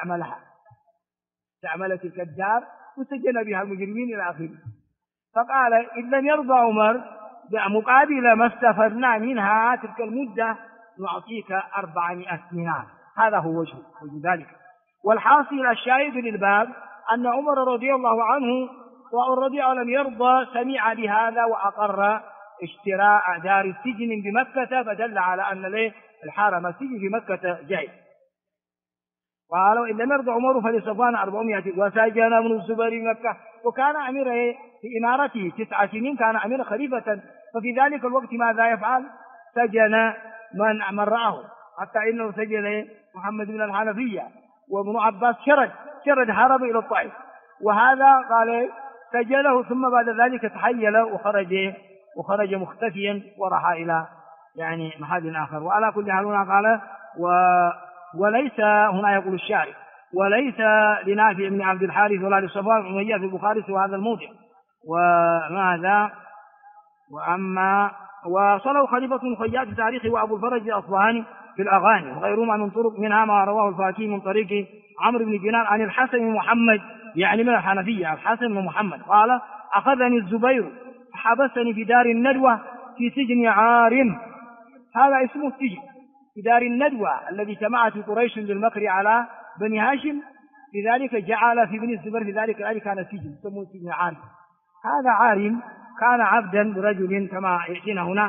استعمل تلك الدار وسجن بها المجرمين إلى آخره. فقال إن لم يرضى عمر مقابل ما استفدنا منها تلك المدة نعطيك 400 دينار. هذا هو وجه ذلك. والحاصل الشاهد للباب أن عمر رضي الله عنه وأن رضي لم يرضى سمع بهذا وأقر اشتراء دار السجن بمكة، فدل على أن الحرم السجن بمكة جائز. قال وإن لم يرضى عمر فلصفوان 400. وسجن ابن الزبير بمكة، وكان أمير في إمارته 9 سنين، كان أمير خليفة. ففي ذلك الوقت ماذا يفعل؟ سجن من رآه، حتى إنه سجن محمد بن الحنفية، وابن عباس شرد هرب إلى الطائف، وهذا قال سجله ثم بعد ذلك تحيل وخرج مختفيا وراح إلى محل آخر. وعلى كل حال هنا قال وليس هنا يقول الشارع وليس لنافع بن عبد الحارث ولا لصفوان بن أمية في البخاري سوى هذا الموضع. وماذا؟ وأما وصله خليفة خياط في تاريخه وأبو الفرج الأصبهاني في الأغاني وغيرهما من طرق، منها ما رواه الفاكهي من طريق عمرو بن دينار عن الحسن بن محمد من الحنفية، الحسن بن محمد قال أخذني الزبير فحبسني في دار الندوة في سجن عارم. هذا اسمه السجن في دار الندوة الذي جمعت قريش للمكر على بني هاشم، لذلك جعل في بني الزبير في ذلك كان سجن يسمونه سجن عارم. هذا عارم كان عبدا لرجل كما يأتينا هنا.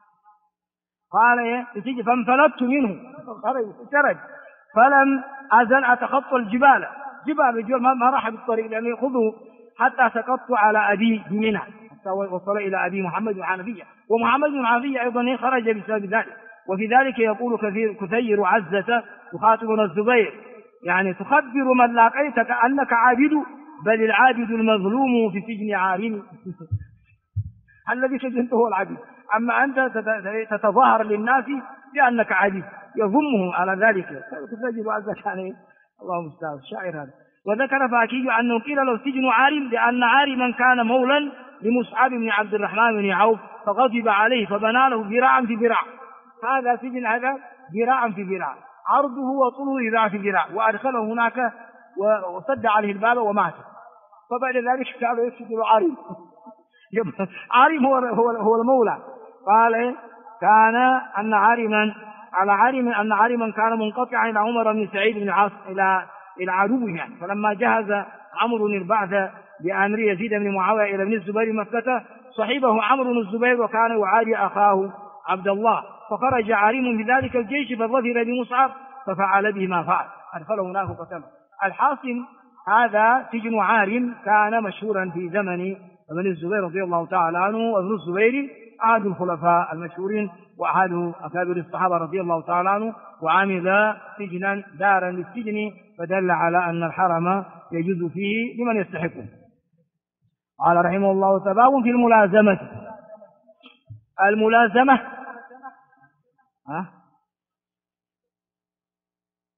قال فانفلت منه سرد فلم أزل أتخطى الجبال ما راح بالطريق لأنه يأخذه حتى سقطت على أبي بمنى، حتى وصل إلى أبي محمد بن حنفية، ومحمد بن حنفية أيضا خرج بسبب ذلك. وفي ذلك يقول كثير عزة يخاطبنا الزبير تخبر من لاقيت كأنك عابد، بل العابد المظلوم في سجن عارم. الذي سجنته هو العبيد، أما أنت تتظاهر للناس بأنك عبيد، يضمهم على ذلك. تجد عزك الله المستعان الشاعر هذا. وذكر فاكي أنه قيل له سجن عارم لأن عارما كان مولا لمصعب بن عبد الرحمن بن عوف فغضب عليه فبنى له ذراعا في ذراع. هذا سجن هذا ذراعا في ذراع، عرضه وطوله ذراع في ذراع، وأدخله هناك وسد عليه الباب ومات. فبعد ذلك قالوا يسجن عارم. عارم هو المولى. قال كان أن عارما كان منقطعا إلى عمر بن سعيد بن العاص إلى عدوه فلما جهز عمرو البعث بأمر يزيد بن معاوية إلى ابن الزبير مكة صحبه عمرو بن الزبير وكان يعادي أخاه عبد الله، فخرج عارم بذلك الجيش فظفر بمصعب ففعل به ما فعل، أدخله هناك قتله. الحاصل هذا سجن عارم كان مشهورا في زمن ابن الزبير رضي الله تعالى عنه، وابن الزبير أحد الخلفاء المشهورين وأحد أكابر الصحابة رضي الله تعالى عنه، وعمل سجنا دارا للسجن، فدل على أن الحرم يجوز فيه لمن يستحقه. قال رحمه الله تباب في الملازمة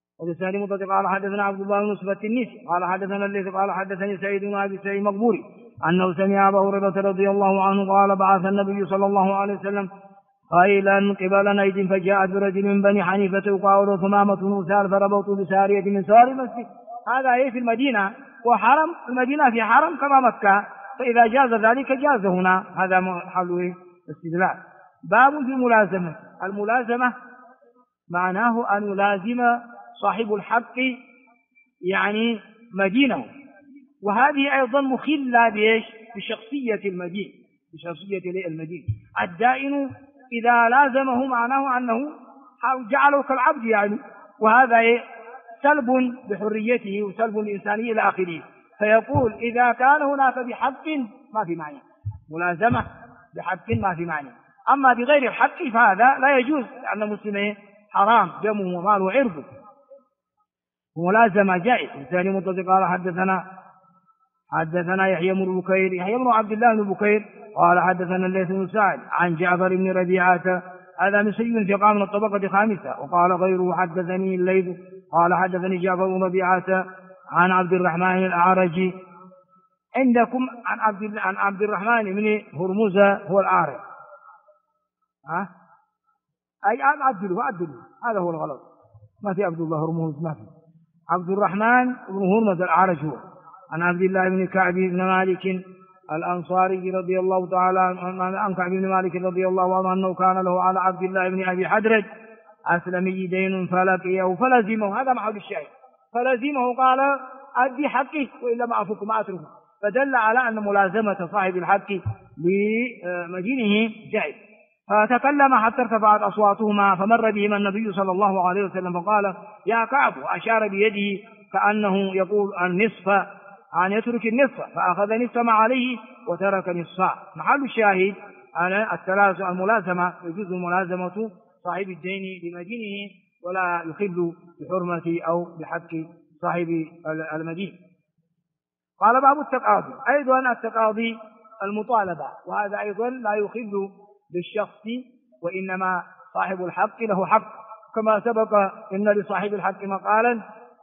وبسند مطلق قال حدثنا عبد الله بن نصف التنيسي قال حدثنا الليث قال حدثني سعيد بن ابي سعيد المقبوري أنه سمع أبا هريرة رضي الله عنه قال بعث النبي صلى الله عليه وسلم خيلا قبل نجد فجاءت برجل من بني حنيفة يقال ثمامة بن أسال فربطوا بسارية من سوار المسجد. هذا في المدينة، وحرم المدينة في حرم كما مكة، فإذا جاز ذلك جاز هنا. هذا محل استدلال. باب في الملازمة. الملازمة معناه أن يلازم صاحب الحق يعني مدينه، وهذه أيضا مخلة بشخصية المدين، بشخصية المدين. الدائن إذا لازمه معناه أنه جعله كالعبد يعني، وهذا سلب بحريته وسلب الإنسانية إلى آخره. فيقول إذا كان هناك بحق ما في معنى، ملازمة بحق ما في معنى. أما بغير الحق فهذا لا يجوز، لأن المسلم حرام دمه وماله وعرضه. ملازمة جائز. الثاني متصل قال حدثنا يحيى بن بكير، يحيى بن عبد الله بن بكير قال حدثنا الليث بن سعد عن جعفر بن ربيعة، هذا مصري في من الطبقة الخامسة. وقال غيره حدثني الليث قال حدثني جعفر بن ربيعة عن عبد الرحمن الأعرج. عندكم عن عبد الرحمن بن هرمز هو الأعرج، أي عبدله هذا هو الغلط، ما في عبد الله هرمز، ما في عبد الرحمن بن هرمز الأعرج هو عن عبد الله بن كعب بن مالك الأنصاري رضي الله تعالى عن كعب بن مالك رضي الله عنه أنه كان له على عبد الله بن أبي حدرج أسلمي دين فلقيه فلزمه. هذا محل الشاهد، فلزمه قال أدي حقي وإلا ما أفك ما أتركه، فدل على أن ملازمة صاحب الحق لمدينه جائز. فتكلم حتى ارتفعت أصواتهما، فمر بهما النبي صلى الله عليه وسلم فقال يا كعب، وأشار بيده كأنه يقول النصف، أن يترك النصف، فأخذ نصف ما عليه وترك نصفا. محل الشاهد على الملازمة، يجوز ملازمة صاحب الدين لمدينه ولا يخل بحرمة أو بحق صاحب المدين. قال باب التقاضي. أيضا التقاضي المطالبة، وهذا أيضا لا يخل بالشخص، وإنما صاحب الحق له حق، كما سبق إن لصاحب الحق مقالا.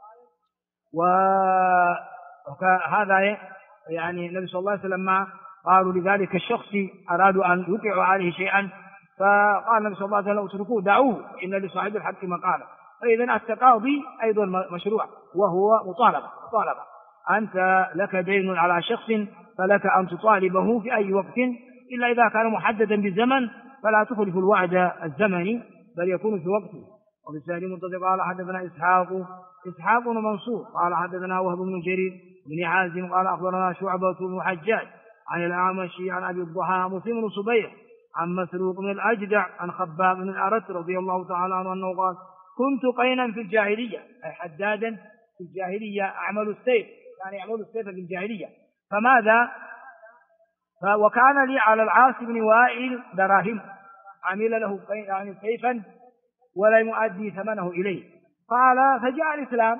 وهذا يعني النبي صلى الله عليه وسلم ما قالوا لذلك الشخص أرادوا أن يوقعوا عليه شيئا، فقال النبي صلى الله عليه وسلم اتركوه دعوه إن لصاحب الحق مقالا. فإذا التقاضي أيضا مشروع، وهو مطالبة. أنت لك دين على شخص فلك أن تطالبه في أي وقت، إلا إذا كان محددا بالزمن فلا تخلف الوعد الزمني بل يكون في وقته. وبالتالي منتظر قال حدثنا إسحاق بن منصور قال حدثنا وهب بن جرير بن حازم قال أخبرنا شعبة بن حجاج عن الأعمش عن أبي الضحى مسلم بن صبيح عن مسروق بن الأجدع عن خباب بن الأرت رضي الله تعالى عنه أنه قال كنت قينا في الجاهلية، أي حدادا في الجاهلية، أعمل السيف، يعني يعمل السيف في الجاهلية. فماذا؟ وكان لي على العاص بن وائل دراهم، عمل له يعني سيفا ولا يؤدي ثمنه إليه. قال فجاء الإسلام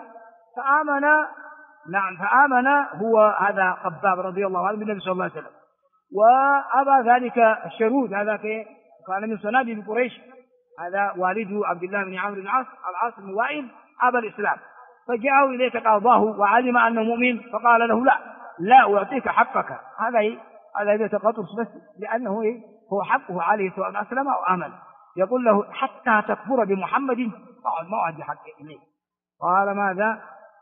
فآمن هو هذا خباب رضي الله عنه بالنبي صلى الله عليه وسلم، وأبى ذلك الشرود، هذا كان من صناديد قريش، هذا والد عبد الله بن عمرو العاص بن وائل أبى الإسلام، فجاءه إليه تقاضاه وعلم أنه مؤمن، فقال له لا أعطيك حقك. هذا إذا تقاطر بس، لأنه هو حقه عليه سواء أسلم أو آمن. يقول له حتى تكفر بمحمد ما أعد حقه إليه. قال ماذا؟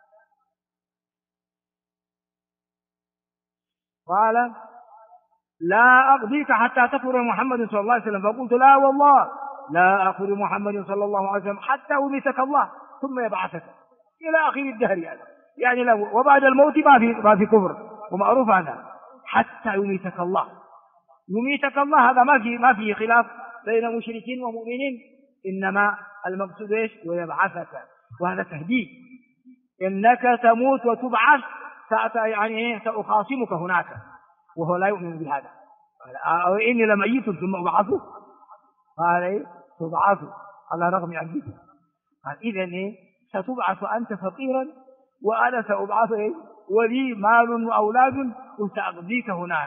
قال لا أقضيك حتى تكفر بمحمد صلى الله عليه وسلم. فقلت لا والله لا أكفر بمحمد صلى الله عليه وسلم حتى يميتك الله ثم يبعثك إلى آخر الدهر. يعني له وبعد الموت ما في كفر، ومعروف هذا حتى يميتك الله. هذا ما في خلاف بين مشركين ومؤمنين، إنما المقصود ويبعثك، وهذا تهديد، إنك تموت وتبعث، يعني سأخاصمك هناك، وهو لا يؤمن بهذا. قال إني لميت ثم أبعث، قال تبعث على رغم عبدك. قال إذن ستبعث أنت فقيرا وأنا سأبعث ولي مال وأولاد وسأقضيك هناك.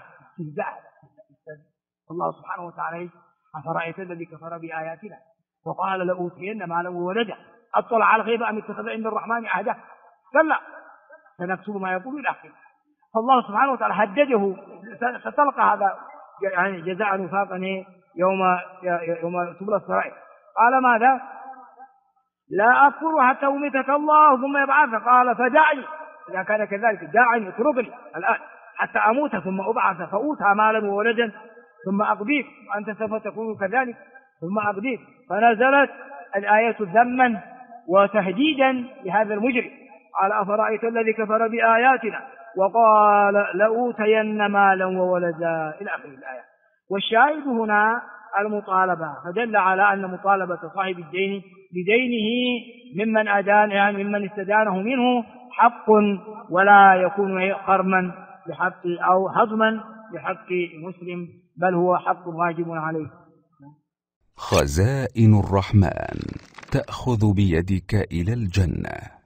الله سبحانه وتعالى أفرأيت الذي كفر بآياتنا وقال لأوتين مالا وولدا أطلع على الغيب أم اتخذ عند الرحمن عهدا، كلا سنكتب ما يقول إلى آخره. فالله سبحانه وتعالى هدده، ستلقى هذا يعني جزاء وفاقا يوم تبلى السرائر. قال ماذا؟ لا أكفر حتى يميتك الله ثم يبعثك. قال فدعني، إذا كان كذلك داعني اتركني الآن حتى أموت ثم أبعث فأوتى مالا وولدا ثم أقضيك، وأنت سوف تكون كذلك ثم أقضيك. فنزلت الآية ذما وتهديدا لهذا المجرم. قال أفرأيت الذي كفر بآياتنا وقال لأوتين مالا وولدا إلى آخر الآية. والشاهد هنا المطالبة، فدل على أن مطالبة صاحب الدين بدينه ممن أدان يعني ممن استدانه منه حق، ولا يكون قرما بحق أو هضما بحق مسلم، بل هو حق واجب عليه. خزائن الرحمن تأخذ بيدك إلى الجنة.